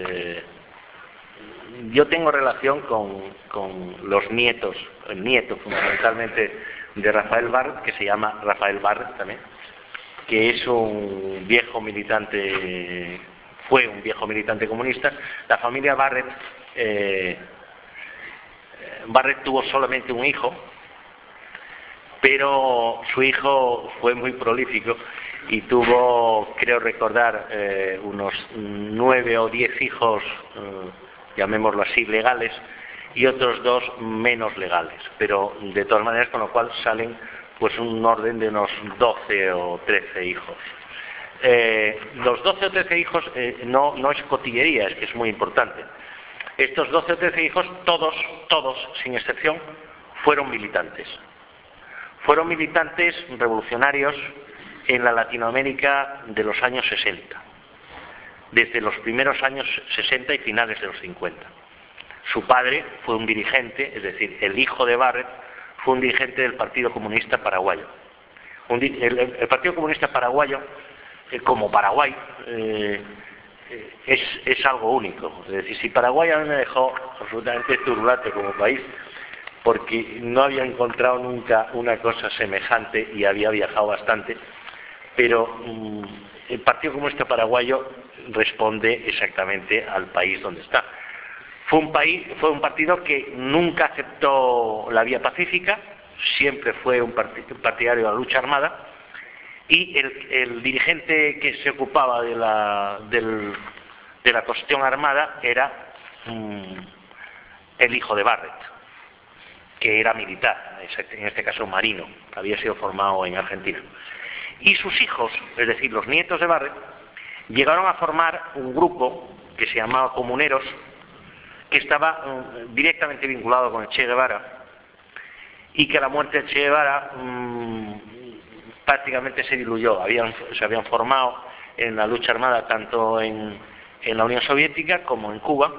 yo tengo relación con los nietos, el nieto fundamentalmente de Rafael Barrett, que se llama Rafael Barrett también, que es un viejo militante, fue un viejo militante comunista. La familia Barrett, Barrett tuvo solamente un hijo, pero su hijo fue muy prolífico y tuvo, creo recordar, unos 9 o 10 hijos, llamémoslo así, legales, y otros 2 menos legales, pero de todas maneras, con lo cual salen pues un orden de unos 12 o 13 hijos. Los 12 o 13 hijos no es cotillería, es que es muy importante. Estos 12 o 13 hijos, todos, sin excepción, fueron militantes. Fueron militantes revolucionarios en la Latinoamérica de los años 60, desde los primeros años 60 y finales de los 50. Su padre fue un dirigente, es decir, el hijo de Barrett fue un dirigente del Partido Comunista Paraguayo. El Partido Comunista Paraguayo, como Paraguay, es algo único. Es decir, si Paraguay a mí me dejó absolutamente turbulento como país, porque no había encontrado nunca una cosa semejante y había viajado bastante, pero el Partido Comunista Paraguayo responde exactamente al país donde está. Fue un partido que nunca aceptó la vía pacífica, siempre fue un partidario de la lucha armada, y el dirigente que se ocupaba de la cuestión armada era el hijo de Barrett, que era militar, en este caso marino, había sido formado en Argentina. Y sus hijos, es decir, los nietos de Barrett, llegaron a formar un grupo que se llamaba Comuneros, que estaba directamente vinculado con el Che Guevara, y que a la muerte de Che Guevara prácticamente se diluyó. Se habían formado en la lucha armada tanto en la Unión Soviética como en Cuba,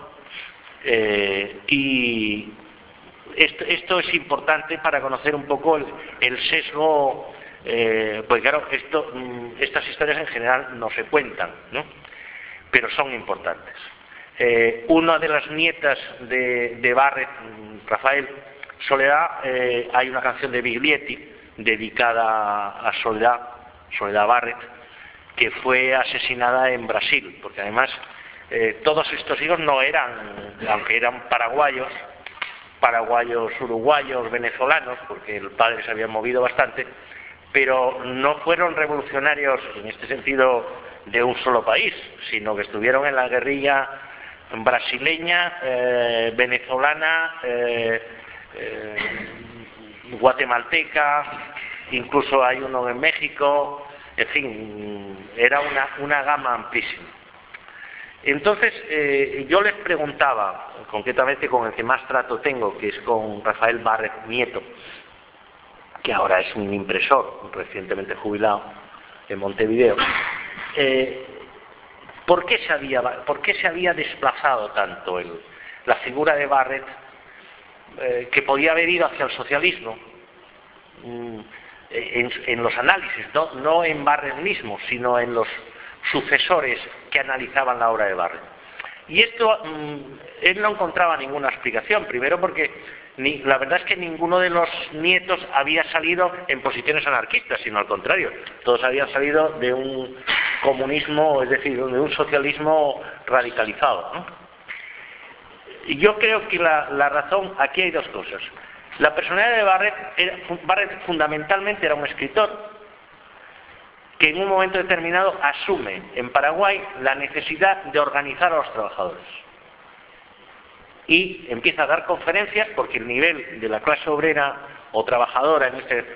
y esto es importante para conocer un poco el sesgo, pues claro, estas historias en general no se cuentan, ¿no? Pero son importantes. Una de las nietas de Barrett, Rafael, Soledad, hay una canción de Biglietti dedicada a Soledad Barrett, que fue asesinada en Brasil, porque además todos estos hijos no eran, aunque eran paraguayos, uruguayos, venezolanos, porque el padre se había movido bastante, pero no fueron revolucionarios en este sentido de un solo país, sino que estuvieron en la guerrilla brasileña, venezolana, guatemalteca, incluso hay uno en México, en fin, era una gama amplísima. Entonces, yo les preguntaba, concretamente con el que más trato tengo, que es con Rafael Barret Nieto, que ahora es un impresor recientemente jubilado en Montevideo, ¿por qué se había desplazado tanto la figura de Barret, que podía haber ido hacia el socialismo, en los análisis, no en Barret mismo, sino en los sucesores que analizaban la obra de Barret? Y esto él no encontraba ninguna explicación, primero porque la verdad es que ninguno de los nietos había salido en posiciones anarquistas, sino al contrario, todos habían salido de un comunismo, es decir, de un socialismo radicalizado, ¿no? Y yo creo que la razón, aquí hay dos cosas. La personalidad de Barret fundamentalmente era un escritor que en un momento determinado asume en Paraguay la necesidad de organizar a los trabajadores. Y empieza a dar conferencias porque el nivel de la clase obrera o trabajadora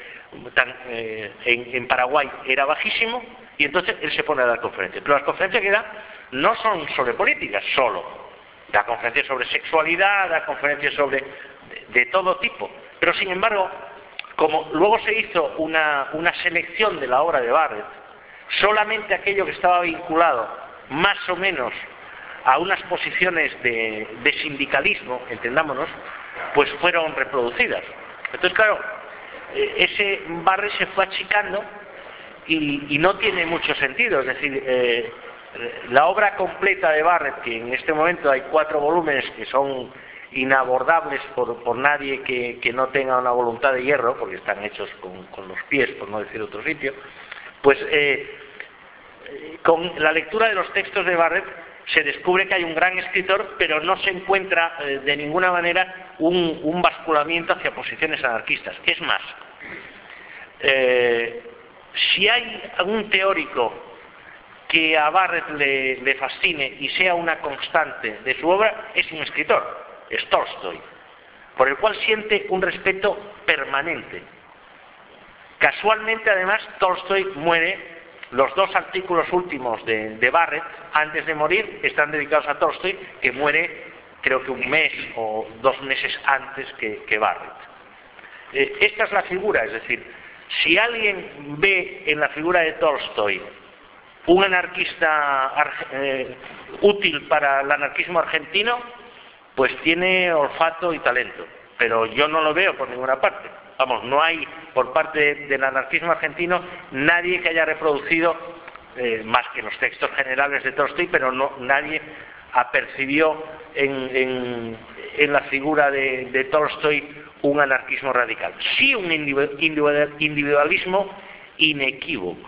en Paraguay era bajísimo, y entonces él se pone a dar conferencias. Pero las conferencias que da no son sobre política solo. Da conferencias sobre sexualidad, da conferencias de todo tipo. Pero sin embargo, como luego se hizo una selección de la obra de Barret, solamente aquello que estaba vinculado más o menos a unas posiciones de sindicalismo, entendámonos, pues fueron reproducidas. Entonces, claro, ese Barret se fue achicando y no tiene mucho sentido. Es decir, la obra completa de Barret, que en este momento hay 4 volúmenes que son inabordables por nadie que no tenga una voluntad de hierro, porque están hechos con los pies, por no decir otro sitio, pues con la lectura de los textos de Barret se descubre que hay un gran escritor, pero no se encuentra de ninguna manera un basculamiento hacia posiciones anarquistas. Es más, si hay algún teórico que a Barret le fascine y sea una constante de su obra, es un escritor, es Tolstoy, por el cual siente un respeto permanente. Casualmente, además, Tolstoy muere, los 2 artículos últimos de Barret, antes de morir, están dedicados a Tolstoy, que muere, creo que 1 mes o 2 meses antes que Barret. Esta es la figura, es decir, si alguien ve en la figura de Tolstoy un anarquista útil para el anarquismo argentino, pues tiene olfato y talento, pero yo no lo veo por ninguna parte. Vamos, no hay por parte del anarquismo argentino nadie que haya reproducido, más que los textos generales de Tolstoy, pero nadie apercibió en la figura de Tolstoy un anarquismo radical. Sí un individualismo inequívoco.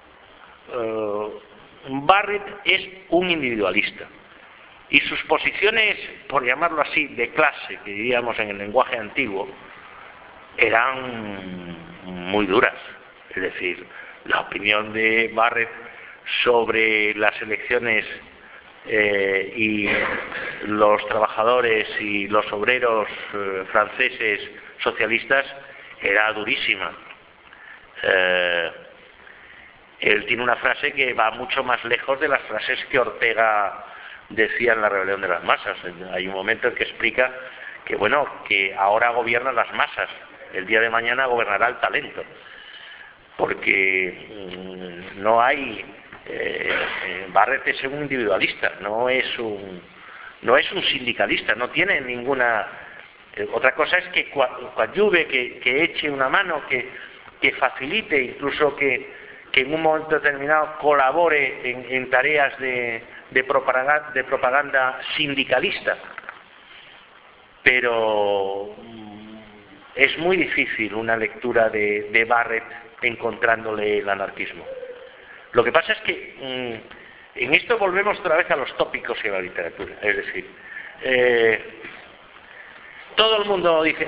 Barret es un individualista y sus posiciones, por llamarlo así, de clase, que diríamos en el lenguaje antiguo, eran muy duras. Es decir, la opinión de Barret sobre las elecciones y los trabajadores y los obreros franceses socialistas era durísima. Él tiene una frase que va mucho más lejos de las frases que Ortega decía en la rebelión de las masas. Hay un momento en que explica que, bueno, que ahora gobiernan las masas, el día de mañana gobernará el talento, porque no hay... Barret es un individualista, no es un sindicalista, no tiene ninguna... otra cosa es que coadyuve, que eche una mano, que facilite, incluso que en un momento determinado colabore en tareas de propaganda sindicalista. Pero es muy difícil una lectura de Barret encontrándole el anarquismo. Lo que pasa es que en esto volvemos otra vez a los tópicos y a la literatura. Es decir, todo el mundo dice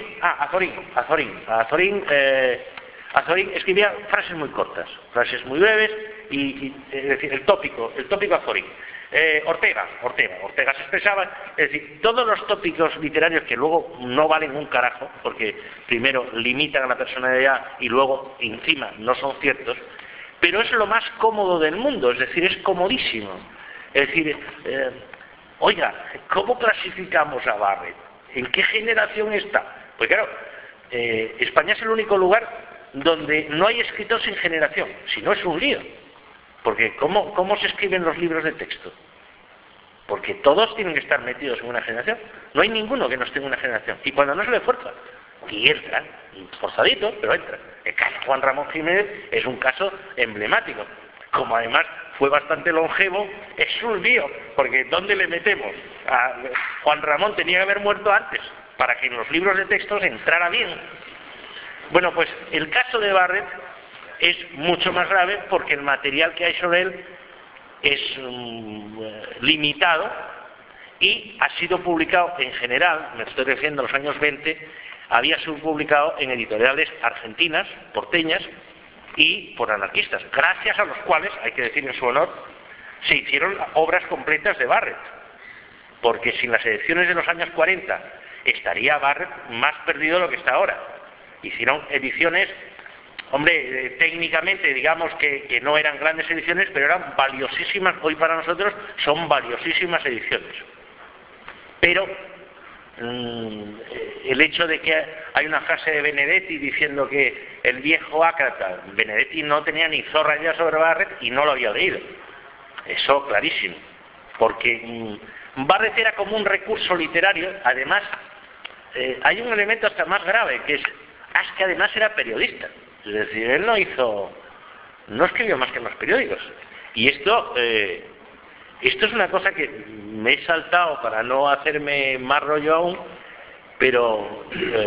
Azorín escribía frases muy cortas, frases muy breves, y es decir, el tópico Azorín. Ortega se expresaba, es decir, todos los tópicos literarios que luego no valen un carajo, porque primero limitan a la personalidad y luego encima no son ciertos, pero es lo más cómodo del mundo, es decir, es comodísimo. Es decir, oiga, ¿cómo clasificamos a Barrett? ¿En qué generación está? Pues claro, España es el único lugar donde no hay escritor sin generación, si no es un lío. Porque ¿cómo se escriben los libros de texto? Porque todos tienen que estar metidos en una generación. No hay ninguno que no esté en una generación. Y cuando no se le fuerza, y entran, forzaditos, pero entran. El caso de Juan Ramón Jiménez es un caso emblemático. Como además fue bastante longevo, es un lío, porque ¿dónde le metemos? A Juan Ramón tenía que haber muerto antes, para que en los libros de textos entrara bien. Bueno, pues el caso de Barrett es mucho más grave porque el material que hay sobre él es limitado y ha sido publicado en general, me estoy refiriendo a los años 20, había sido publicado en editoriales argentinas, porteñas y por anarquistas, gracias a los cuales, hay que decir en su honor, se hicieron obras completas de Barrett, porque sin las ediciones de los años 40 estaría Barrett más perdido de lo que está ahora. Hicieron ediciones, hombre, técnicamente digamos que no eran grandes ediciones, pero eran valiosísimas, hoy para nosotros son valiosísimas ediciones. Pero el hecho de que hay una frase de Benedetti diciendo que el viejo ácrata, Benedetti no tenía ni zorra ya sobre Barrett y no lo había leído. Eso clarísimo, porque Barrett era como un recurso literario. Además, hay un elemento hasta más grave, que es que además era periodista. Es decir, él no escribió más que en los periódicos. Y esto es una cosa que me he saltado para no hacerme más rollo aún, pero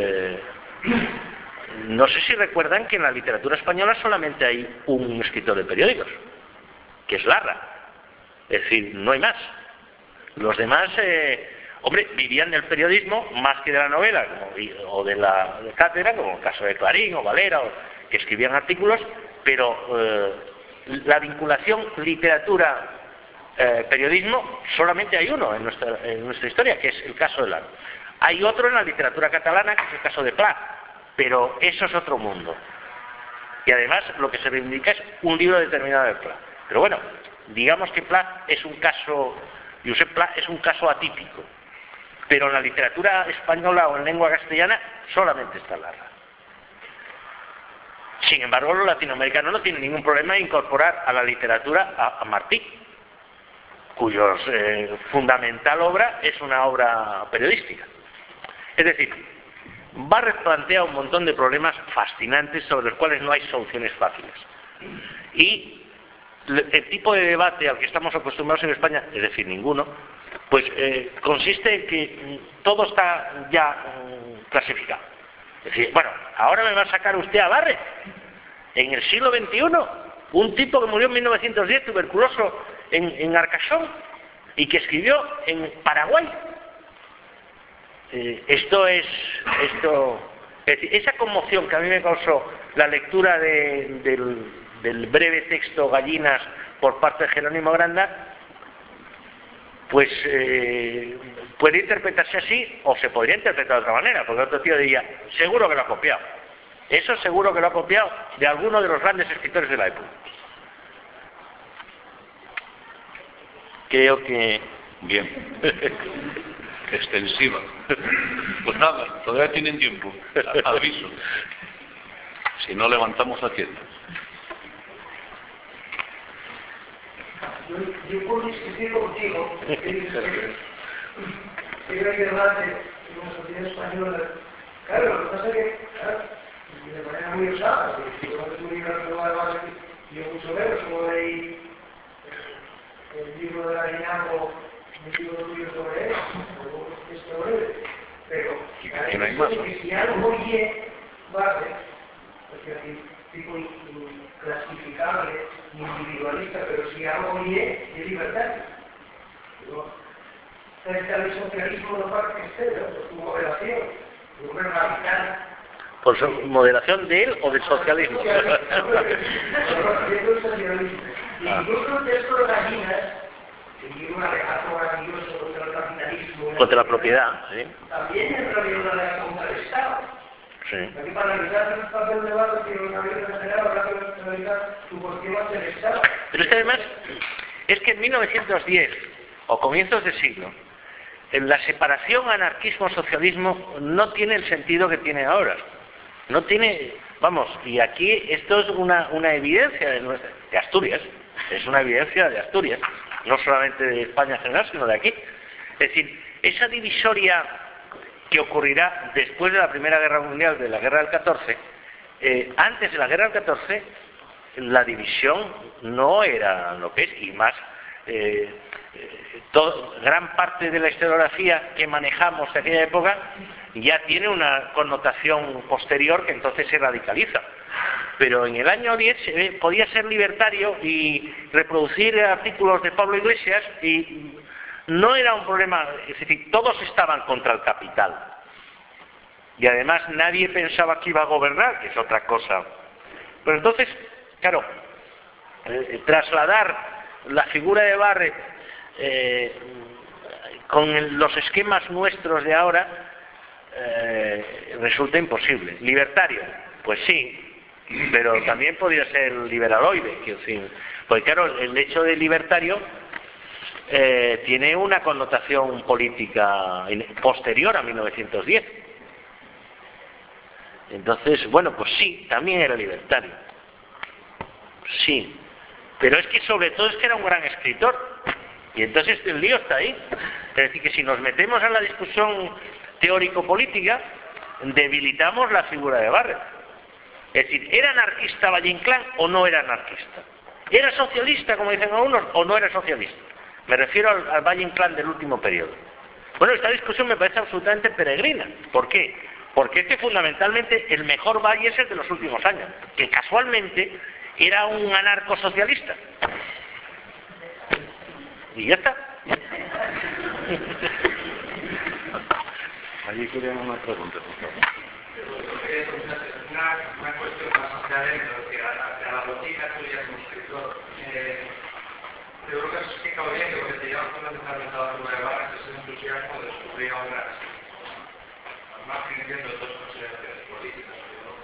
no sé si recuerdan que en la literatura española solamente hay un escritor de periódicos, que es Larra. Es decir, no hay más. Los demás, hombre, vivían del periodismo más que de la novela o de la cátedra, como el caso de Clarín o Valera, que escribían artículos, pero la vinculación literatura-periodismo solamente hay uno en nuestra historia, que es el caso de Larra. Hay otro en la literatura catalana, que es el caso de Pla, pero eso es otro mundo. Y además lo que se reivindica es un libro determinado de Pla. Pero bueno, digamos que Pla es un caso, Josep Pla es un caso atípico. Pero en la literatura española o en lengua castellana solamente está Larra. Sin embargo, los latinoamericanos no tienen ningún problema en incorporar a la literatura a Martí, cuya fundamental obra es una obra periodística. Es decir, Barrett plantea un montón de problemas fascinantes sobre los cuales no hay soluciones fáciles. Y el tipo de debate al que estamos acostumbrados en España, es decir, ninguno, pues consiste en que todo está ya clasificado. Es decir, bueno, ahora me va a sacar usted a Barrett en el siglo XXI, un tipo que murió en 1910 tuberculoso en Arcachón y que escribió en Paraguay. Es decir, esa conmoción que a mí me causó la lectura del breve texto Gallinas por parte de Jerónimo Granda, pues puede interpretarse así o se podría interpretar de otra manera, porque otro tío diría, seguro que lo ha copiado. Eso seguro que lo ha copiado de alguno de los grandes escritores de la época. Creo que... Bien. Extensiva. Pues nada, todavía tienen tiempo. Aviso. Si no, levantamos la tienda. Yo puedo discutir contigo que hay debate en la sociedad española. Claro, lo que pasa es que, de manera muy usada, si yo haces un libro de debate, yo mucho menos, como leí el libro de Aguinaldo, un libro tuyo sobre él, pero que no hay más, ¿no? que si algo oye, vale, porque aquí tipo clasificable, individualista, pero si algo oye, es libertad. Está el socialismo no parte que esté, por su moderación, un radical. ¿Por su moderación de él o del socialismo? Incluso el texto de Gallinas, y un alegato maravilloso contra el capitalismo. Contra la propiedad, ¿sí? También en realidad una alegato contra el Estado. Sí. Aquí para analizar el papel de base que los navíos en general habrá que analizar su cuestión hacia el Estado. Pero es que además, es que en 1910, o comienzos de siglo, la separación anarquismo-socialismo no tiene el sentido que tiene ahora. No tiene, vamos, y aquí esto es una evidencia de Asturias, es una evidencia de Asturias, no solamente de España en general, sino de aquí. Es decir, esa divisoria que ocurrirá después de la Primera Guerra Mundial, de la Guerra del 14, antes de la Guerra del 14, la división no era lo que es, y más, gran parte de la historiografía que manejamos de aquella época ya tiene una connotación posterior que entonces se radicaliza. Pero en el año 10 podía ser libertario y reproducir artículos de Pablo Iglesias y no era un problema, es decir, todos estaban contra el capital. Y además nadie pensaba que iba a gobernar, que es otra cosa. Pero entonces, claro, trasladar la figura de Barrett con los esquemas nuestros de ahora resulta imposible. Libertario, pues sí, pero también podría ser liberaloide, que, en fin, porque claro, el hecho de libertario tiene una connotación política posterior a 1910. Entonces, bueno, pues sí, también era libertario. Sí, pero es que sobre todo es que era un gran escritor. Y entonces el lío está ahí. Es decir, que si nos metemos en la discusión teórico-política, debilitamos la figura de Barrett. Es decir, ¿era anarquista Valle Inclán o no era anarquista? ¿Era socialista, como dicen algunos, o no era socialista? Me refiero al Valle Inclán del último periodo. Bueno, esta discusión me parece absolutamente peregrina. ¿Por qué? Porque es que fundamentalmente el mejor Valle es el de los últimos años, que casualmente era un anarcosocialista. Y ya está. Allí queríamos una pregunta, por favor. Una cuestión más hacia adentro, que a la rutina tuya como escritor. Yo creo que has explicado bien que lo que te lleva fundamentalmente a la figura de Barrett es el entusiasmo de descubrir obras, al margen entiendo de todas consideraciones políticas.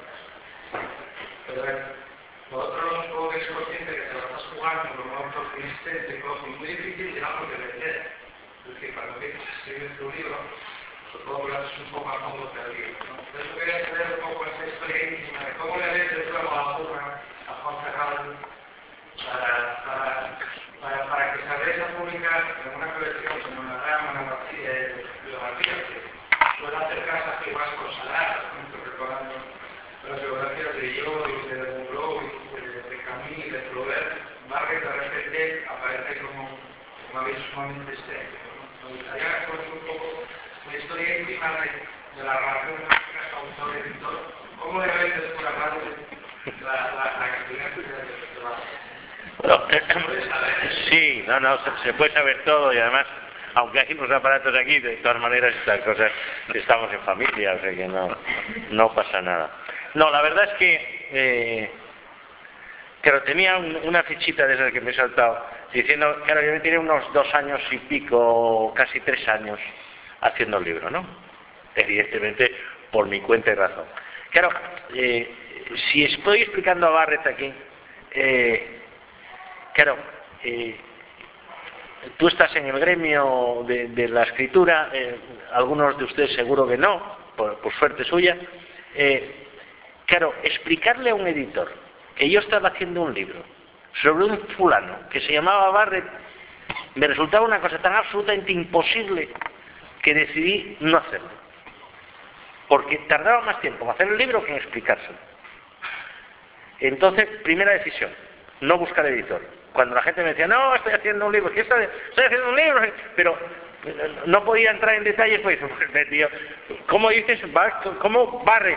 Pero por otro lado, supongo que eres consciente que te lo estás jugando con un autor finistético y muy difícil, digamos, de vender. Es decir, cuando empiezas a escribir tu libro, supongo que lo haces un poco a fondo perdido, ¿no? Entonces yo quería saber un poco esa historia íntima de cómo le ves de luego a la obra a Juan Ferral para que se regrese a publicar en una colección como una rama, una biografía que suele acercarse a figuras consagradas, recordando las biografías de Joyce, de Monroe, de Camus, de Flaubert. Barrett de repente aparece como algo sumamente estético. Me gustaría conocer un poco la historia íntima de la relación entre autor y editor. ¿Cómo le ves después a Barrett la experiencia de Barrett? Bueno, sí, no, se puede saber todo y además, aunque hay unos aparatos aquí, de todas maneras estas cosas, estamos en familia, o sea que no pasa nada. No, la verdad es que, claro, tenía una fichita de esas que me he saltado, diciendo, claro, yo me tiré unos 2 años y pico, casi 3 años, haciendo el libro, ¿no? Evidentemente, por mi cuenta y razón. Claro, si estoy explicando a Barrett aquí, claro, tú estás en el gremio de la escritura, algunos de ustedes seguro que no, por suerte suya. Claro, explicarle a un editor que yo estaba haciendo un libro sobre un fulano que se llamaba Barrett, me resultaba una cosa tan absolutamente imposible que decidí no hacerlo. Porque tardaba más tiempo en hacer el libro que en explicárselo. Entonces, primera decisión, no buscar editor. Cuando la gente me decía, no, estoy haciendo un libro, ¿qué estoy haciendo un libro? Pero no podía entrar en detalles, pues me digo, ¿cómo dices? ¿Cómo? Barrett.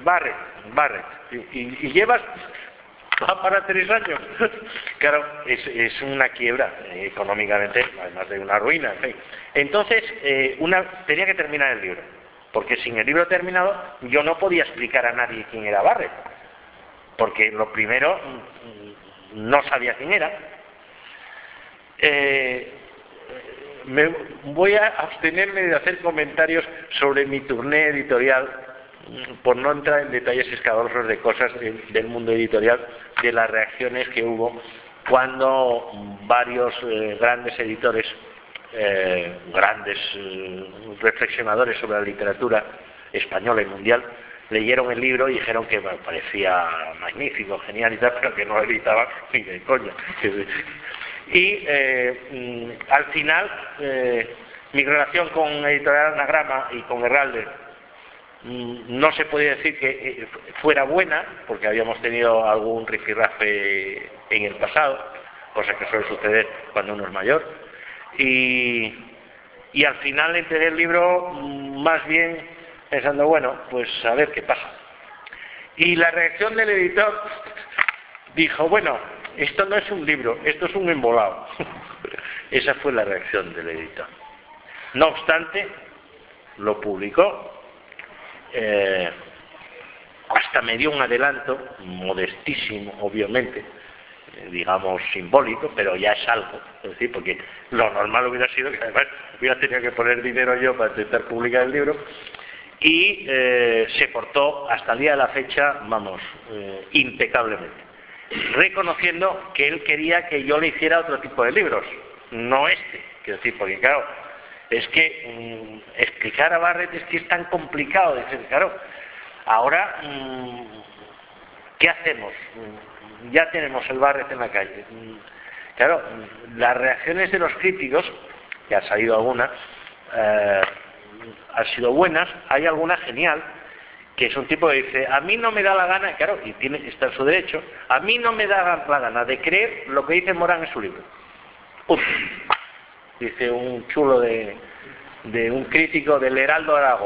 Y llevas para 3 años. Claro, es una quiebra económicamente, además de una ruina. En fin. Entonces, tenía que terminar el libro, porque sin el libro terminado yo no podía explicar a nadie quién era Barrett, porque lo primero, no sabía quién era. me voy a abstenerme de hacer comentarios sobre mi tournée editorial, por no entrar en detalles escabrosos de cosas del mundo editorial, de las reacciones que hubo cuando varios grandes editores, grandes reflexionadores sobre la literatura española y mundial, leyeron el libro y dijeron que me parecía magnífico, genial y tal, pero que no lo editaban ni de coña. Y al final, mi relación con Editorial Anagrama y con Herralde no se podía decir que fuera buena, porque habíamos tenido algún rifirrafe en el pasado, cosa que suele suceder cuando uno es mayor, y al final entregué el libro más bien pensando, bueno, pues a ver qué pasa. Y la reacción del editor dijo, bueno, esto no es un libro, esto es un embolado. Esa fue la reacción del editor. No obstante, lo publicó, hasta me dio un adelanto, modestísimo, obviamente, digamos simbólico, pero ya es algo, es decir, porque lo normal hubiera sido que además hubiera tenido que poner dinero yo para intentar publicar el libro, y se portó hasta el día de la fecha, vamos, impecablemente, reconociendo que él quería que yo le hiciera otro tipo de libros, no este, quiero decir, porque claro, es que explicar a Barrett es que es tan complicado, decir, claro, ahora, ¿qué hacemos? Ya tenemos el Barrett en la calle. Claro, las reacciones de los críticos, que han salido algunas, han sido buenas, hay alguna genial, que es un tipo que dice, a mí no me da la gana, claro, y está en su derecho, a mí no me da la gana de creer lo que dice Morán en su libro. Punto. Dice un chulo de un crítico del Heraldo Aragón.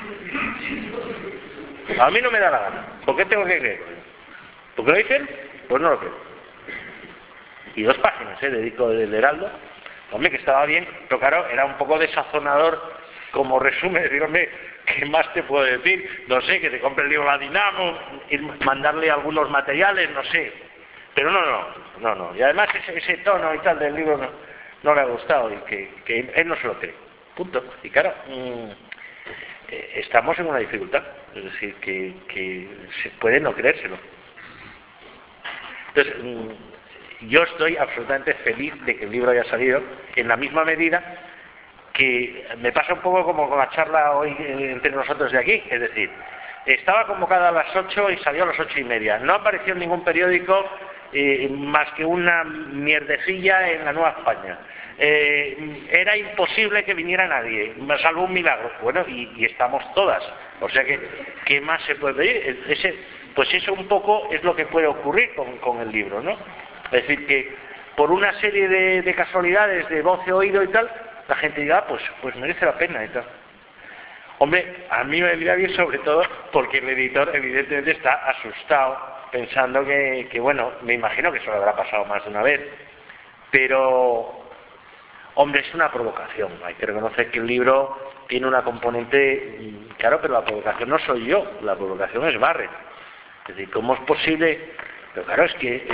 A mí no me da la gana. ¿Por qué tengo que creer? ¿Por qué lo dicen? Pues no lo creo. Y 2 páginas, dedico del Heraldo. Hombre, que estaba bien, pero claro, era un poco desazonador como resumen, decir, hombre, ¿qué más te puedo decir? No sé, que te compre el libro a Dinamo, ir mandarle algunos materiales, no sé. Pero no. Y además ese tono y tal del libro no le ha gustado y que él no se lo cree. Punto. Y claro, estamos en una dificultad, es decir, que se puede no creérselo. Entonces, yo estoy absolutamente feliz de que el libro haya salido, en la misma medida que me pasa un poco como con la charla hoy entre nosotros de aquí, es decir, estaba convocada a las 8 y salió a las 8:30. No apareció en ningún periódico más que una mierdecilla en la Nueva España. Era imposible que viniera nadie, salvo un milagro. Bueno, y estamos todas. O sea que, ¿qué más se puede pedir? Pues eso un poco es lo que puede ocurrir con el libro, ¿no? Es decir, que por una serie de casualidades, de voz de oído y tal, la gente diga, pues merece la pena y tal. Hombre, a mí me vendría bien sobre todo porque el editor evidentemente está asustado, pensando que bueno, me imagino que eso le habrá pasado más de una vez, pero, hombre, es una provocación. Hay que reconocer que el libro tiene una componente, claro, pero la provocación no soy yo, la provocación es Barrett. Es decir, ¿cómo es posible? Pero claro, es que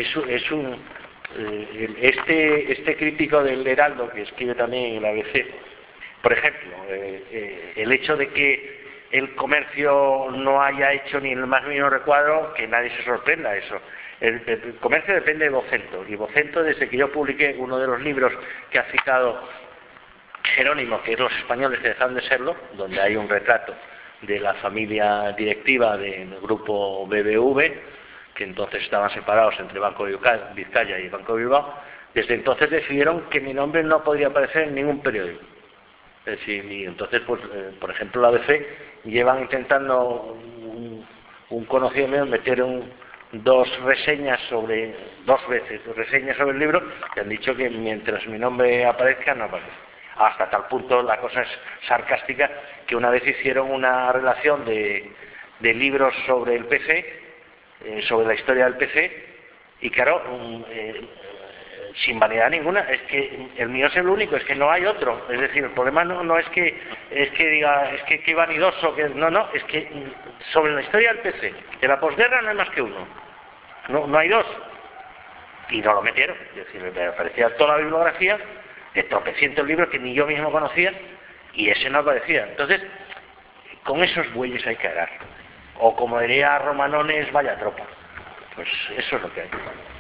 este crítico del Heraldo, que escribe también en el ABC, por ejemplo, el hecho de que el comercio no haya hecho ni el más mínimo recuadro, que nadie se sorprenda eso. El comercio depende de Vocento, y Vocento, desde que yo publiqué uno de los libros que ha citado Jerónimo, que es Los españoles que dejaron de serlo, donde hay un retrato de la familia directiva del grupo BBV, que entonces estaban separados entre Banco Vizcaya y Banco Bilbao, desde entonces decidieron que mi nombre no podría aparecer en ningún periódico. Es decir, y entonces, pues, por ejemplo, la ABC llevan intentando un conocido mío meter dos reseñas sobre el libro, que han dicho que mientras mi nombre aparezca, no aparece. Hasta tal punto la cosa es sarcástica que una vez hicieron una relación de libros sobre el PC, sobre la historia del PC, y claro, sin vanidad ninguna, es que el mío es el único, es que no hay otro. Es decir, el problema no es que diga, es que qué vanidoso, que no, es que sobre la historia del PC, de la posguerra no hay más que uno, no hay dos. Y no lo metieron, es decir, me aparecía toda la bibliografía, de tropecientos libros que ni yo mismo conocía, y ese no aparecía. Entonces, con esos bueyes hay que arar. O como diría Romanones, vaya tropa. Pues eso es lo que hay.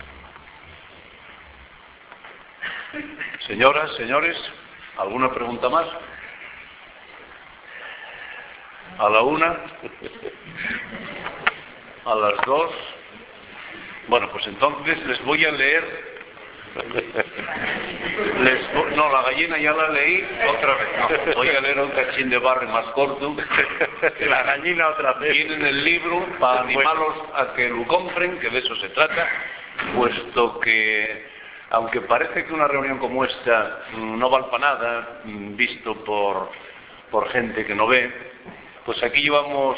Señoras, señores, ¿alguna pregunta más? A la 1, a las 2. Bueno, pues entonces les voy a leer. No, la gallina ya la leí otra vez. No, voy a leer un cachín de barrio más corto. La gallina otra vez. Viene en el libro para animarlos a que lo compren, que de eso se trata, puesto que, aunque parece que una reunión como esta no vale para nada, visto por gente que no ve, pues aquí llevamos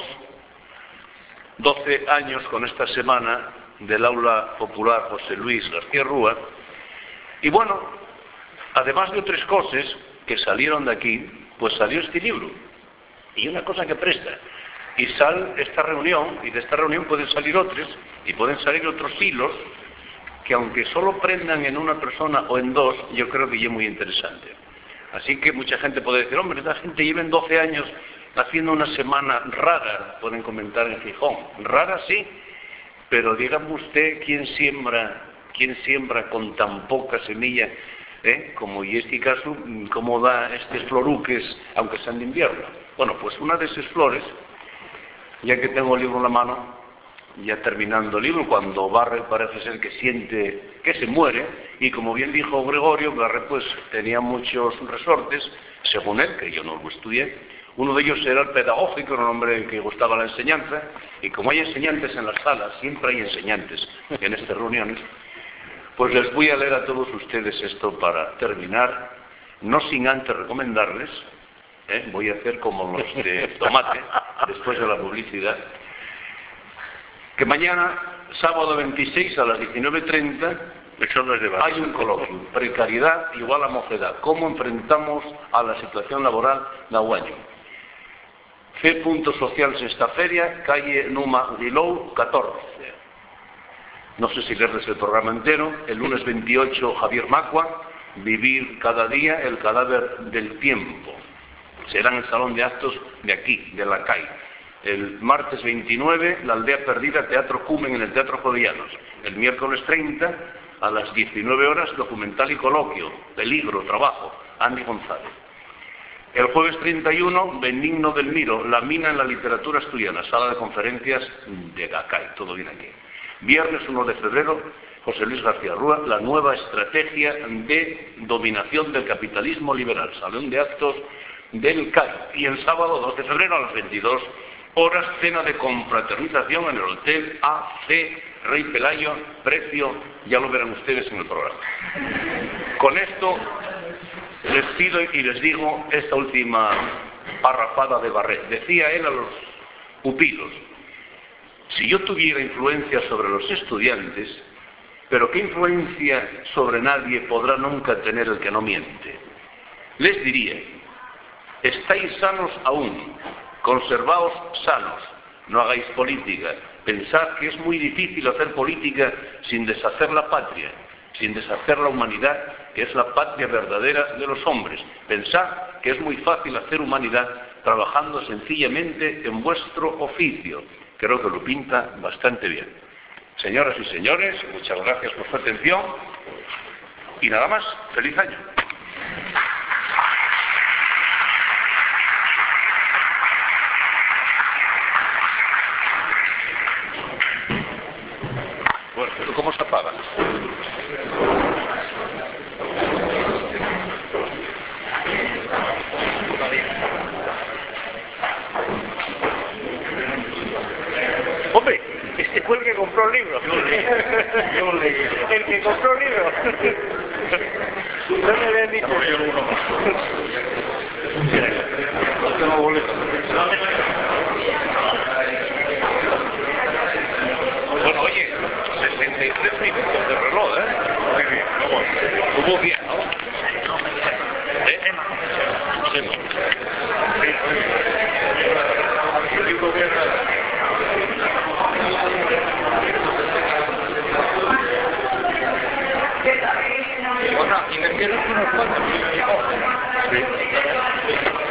12 años con esta semana del Aula Popular José Luis García Rúa, y bueno, además de otras cosas que salieron de aquí, pues salió este libro, y una cosa que presta, y sale esta reunión, y de esta reunión pueden salir otras, y pueden salir otros hilos, que aunque solo prendan en una persona o en dos, yo creo que ya es muy interesante. Así que mucha gente puede decir, hombre, esta gente lleva 12 años haciendo una semana rara, pueden comentar en Gijón. Rara sí, pero dígame usted quién siembra con tan poca semilla, como y este caso, cómo da estos floruques, aunque sean de invierno. Bueno, pues una de esas flores, ya que tengo el libro en la mano, ya terminando el libro, cuando Barre parece ser que siente que se muere, y como bien dijo Gregorio, Barre pues tenía muchos resortes, según él, que yo no lo estudié. Uno de ellos era el pedagógico, era un hombre que gustaba la enseñanza, y como hay enseñantes en las salas, siempre hay enseñantes en estas reuniones, pues les voy a leer a todos ustedes esto para terminar, no sin antes recomendarles, voy a hacer como los de tomate, después de la publicidad, que mañana, sábado 26 a las 19:30, hay un coloquio, precariedad igual a mocedad, cómo enfrentamos a la situación laboral de Aguayo. C. Social Sexta Feria, calle Numa Guilou, 14. No sé si leerles el programa entero. El lunes 28, Javier Macua, vivir cada día el cadáver del tiempo. Será en el salón de actos de aquí, de la calle. El martes 29, La aldea perdida, Teatro Cumen en el Teatro Jovellanos. El miércoles 30, a las 19 horas, documental y coloquio, peligro, trabajo, Andy González. El jueves 31, Benigno del Miro, La mina en la literatura asturiana, sala de conferencias de Gacay, todo bien aquí. Viernes 1 de febrero, José Luis García Rúa, La nueva estrategia de dominación del capitalismo liberal, salón de actos del CAI. Y el sábado 2 de febrero a las 22 horas, cena de confraternización en el Hotel AC Rey Pelayo, precio, ya lo verán ustedes en el programa. Con esto les pido y les digo esta última parrafada de Barret. Decía él a los pupilos, si yo tuviera influencia sobre los estudiantes, pero ¿qué influencia sobre nadie podrá nunca tener el que no miente? Les diría, estáis sanos aún, conservaos sanos, no hagáis política, pensad que es muy difícil hacer política sin deshacer la patria, sin deshacer la humanidad, que es la patria verdadera de los hombres. Pensad que es muy fácil hacer humanidad trabajando sencillamente en vuestro oficio. Creo que lo pinta bastante bien. Señoras y señores, muchas gracias por su atención y nada más. ¡Feliz año! Bueno, ¿esto cómo se apaga? Hombre, este fue el que compró el libro. Yo leí. El que compró el libro. No me habían dicho. No tengo boleto. Bueno, oye, 63 minutos de reloj, ¿eh? Muy bien, vamos. Estuvo bien, ¿no? Sí. Bueno, y me quedo con unos cuantos. Sí.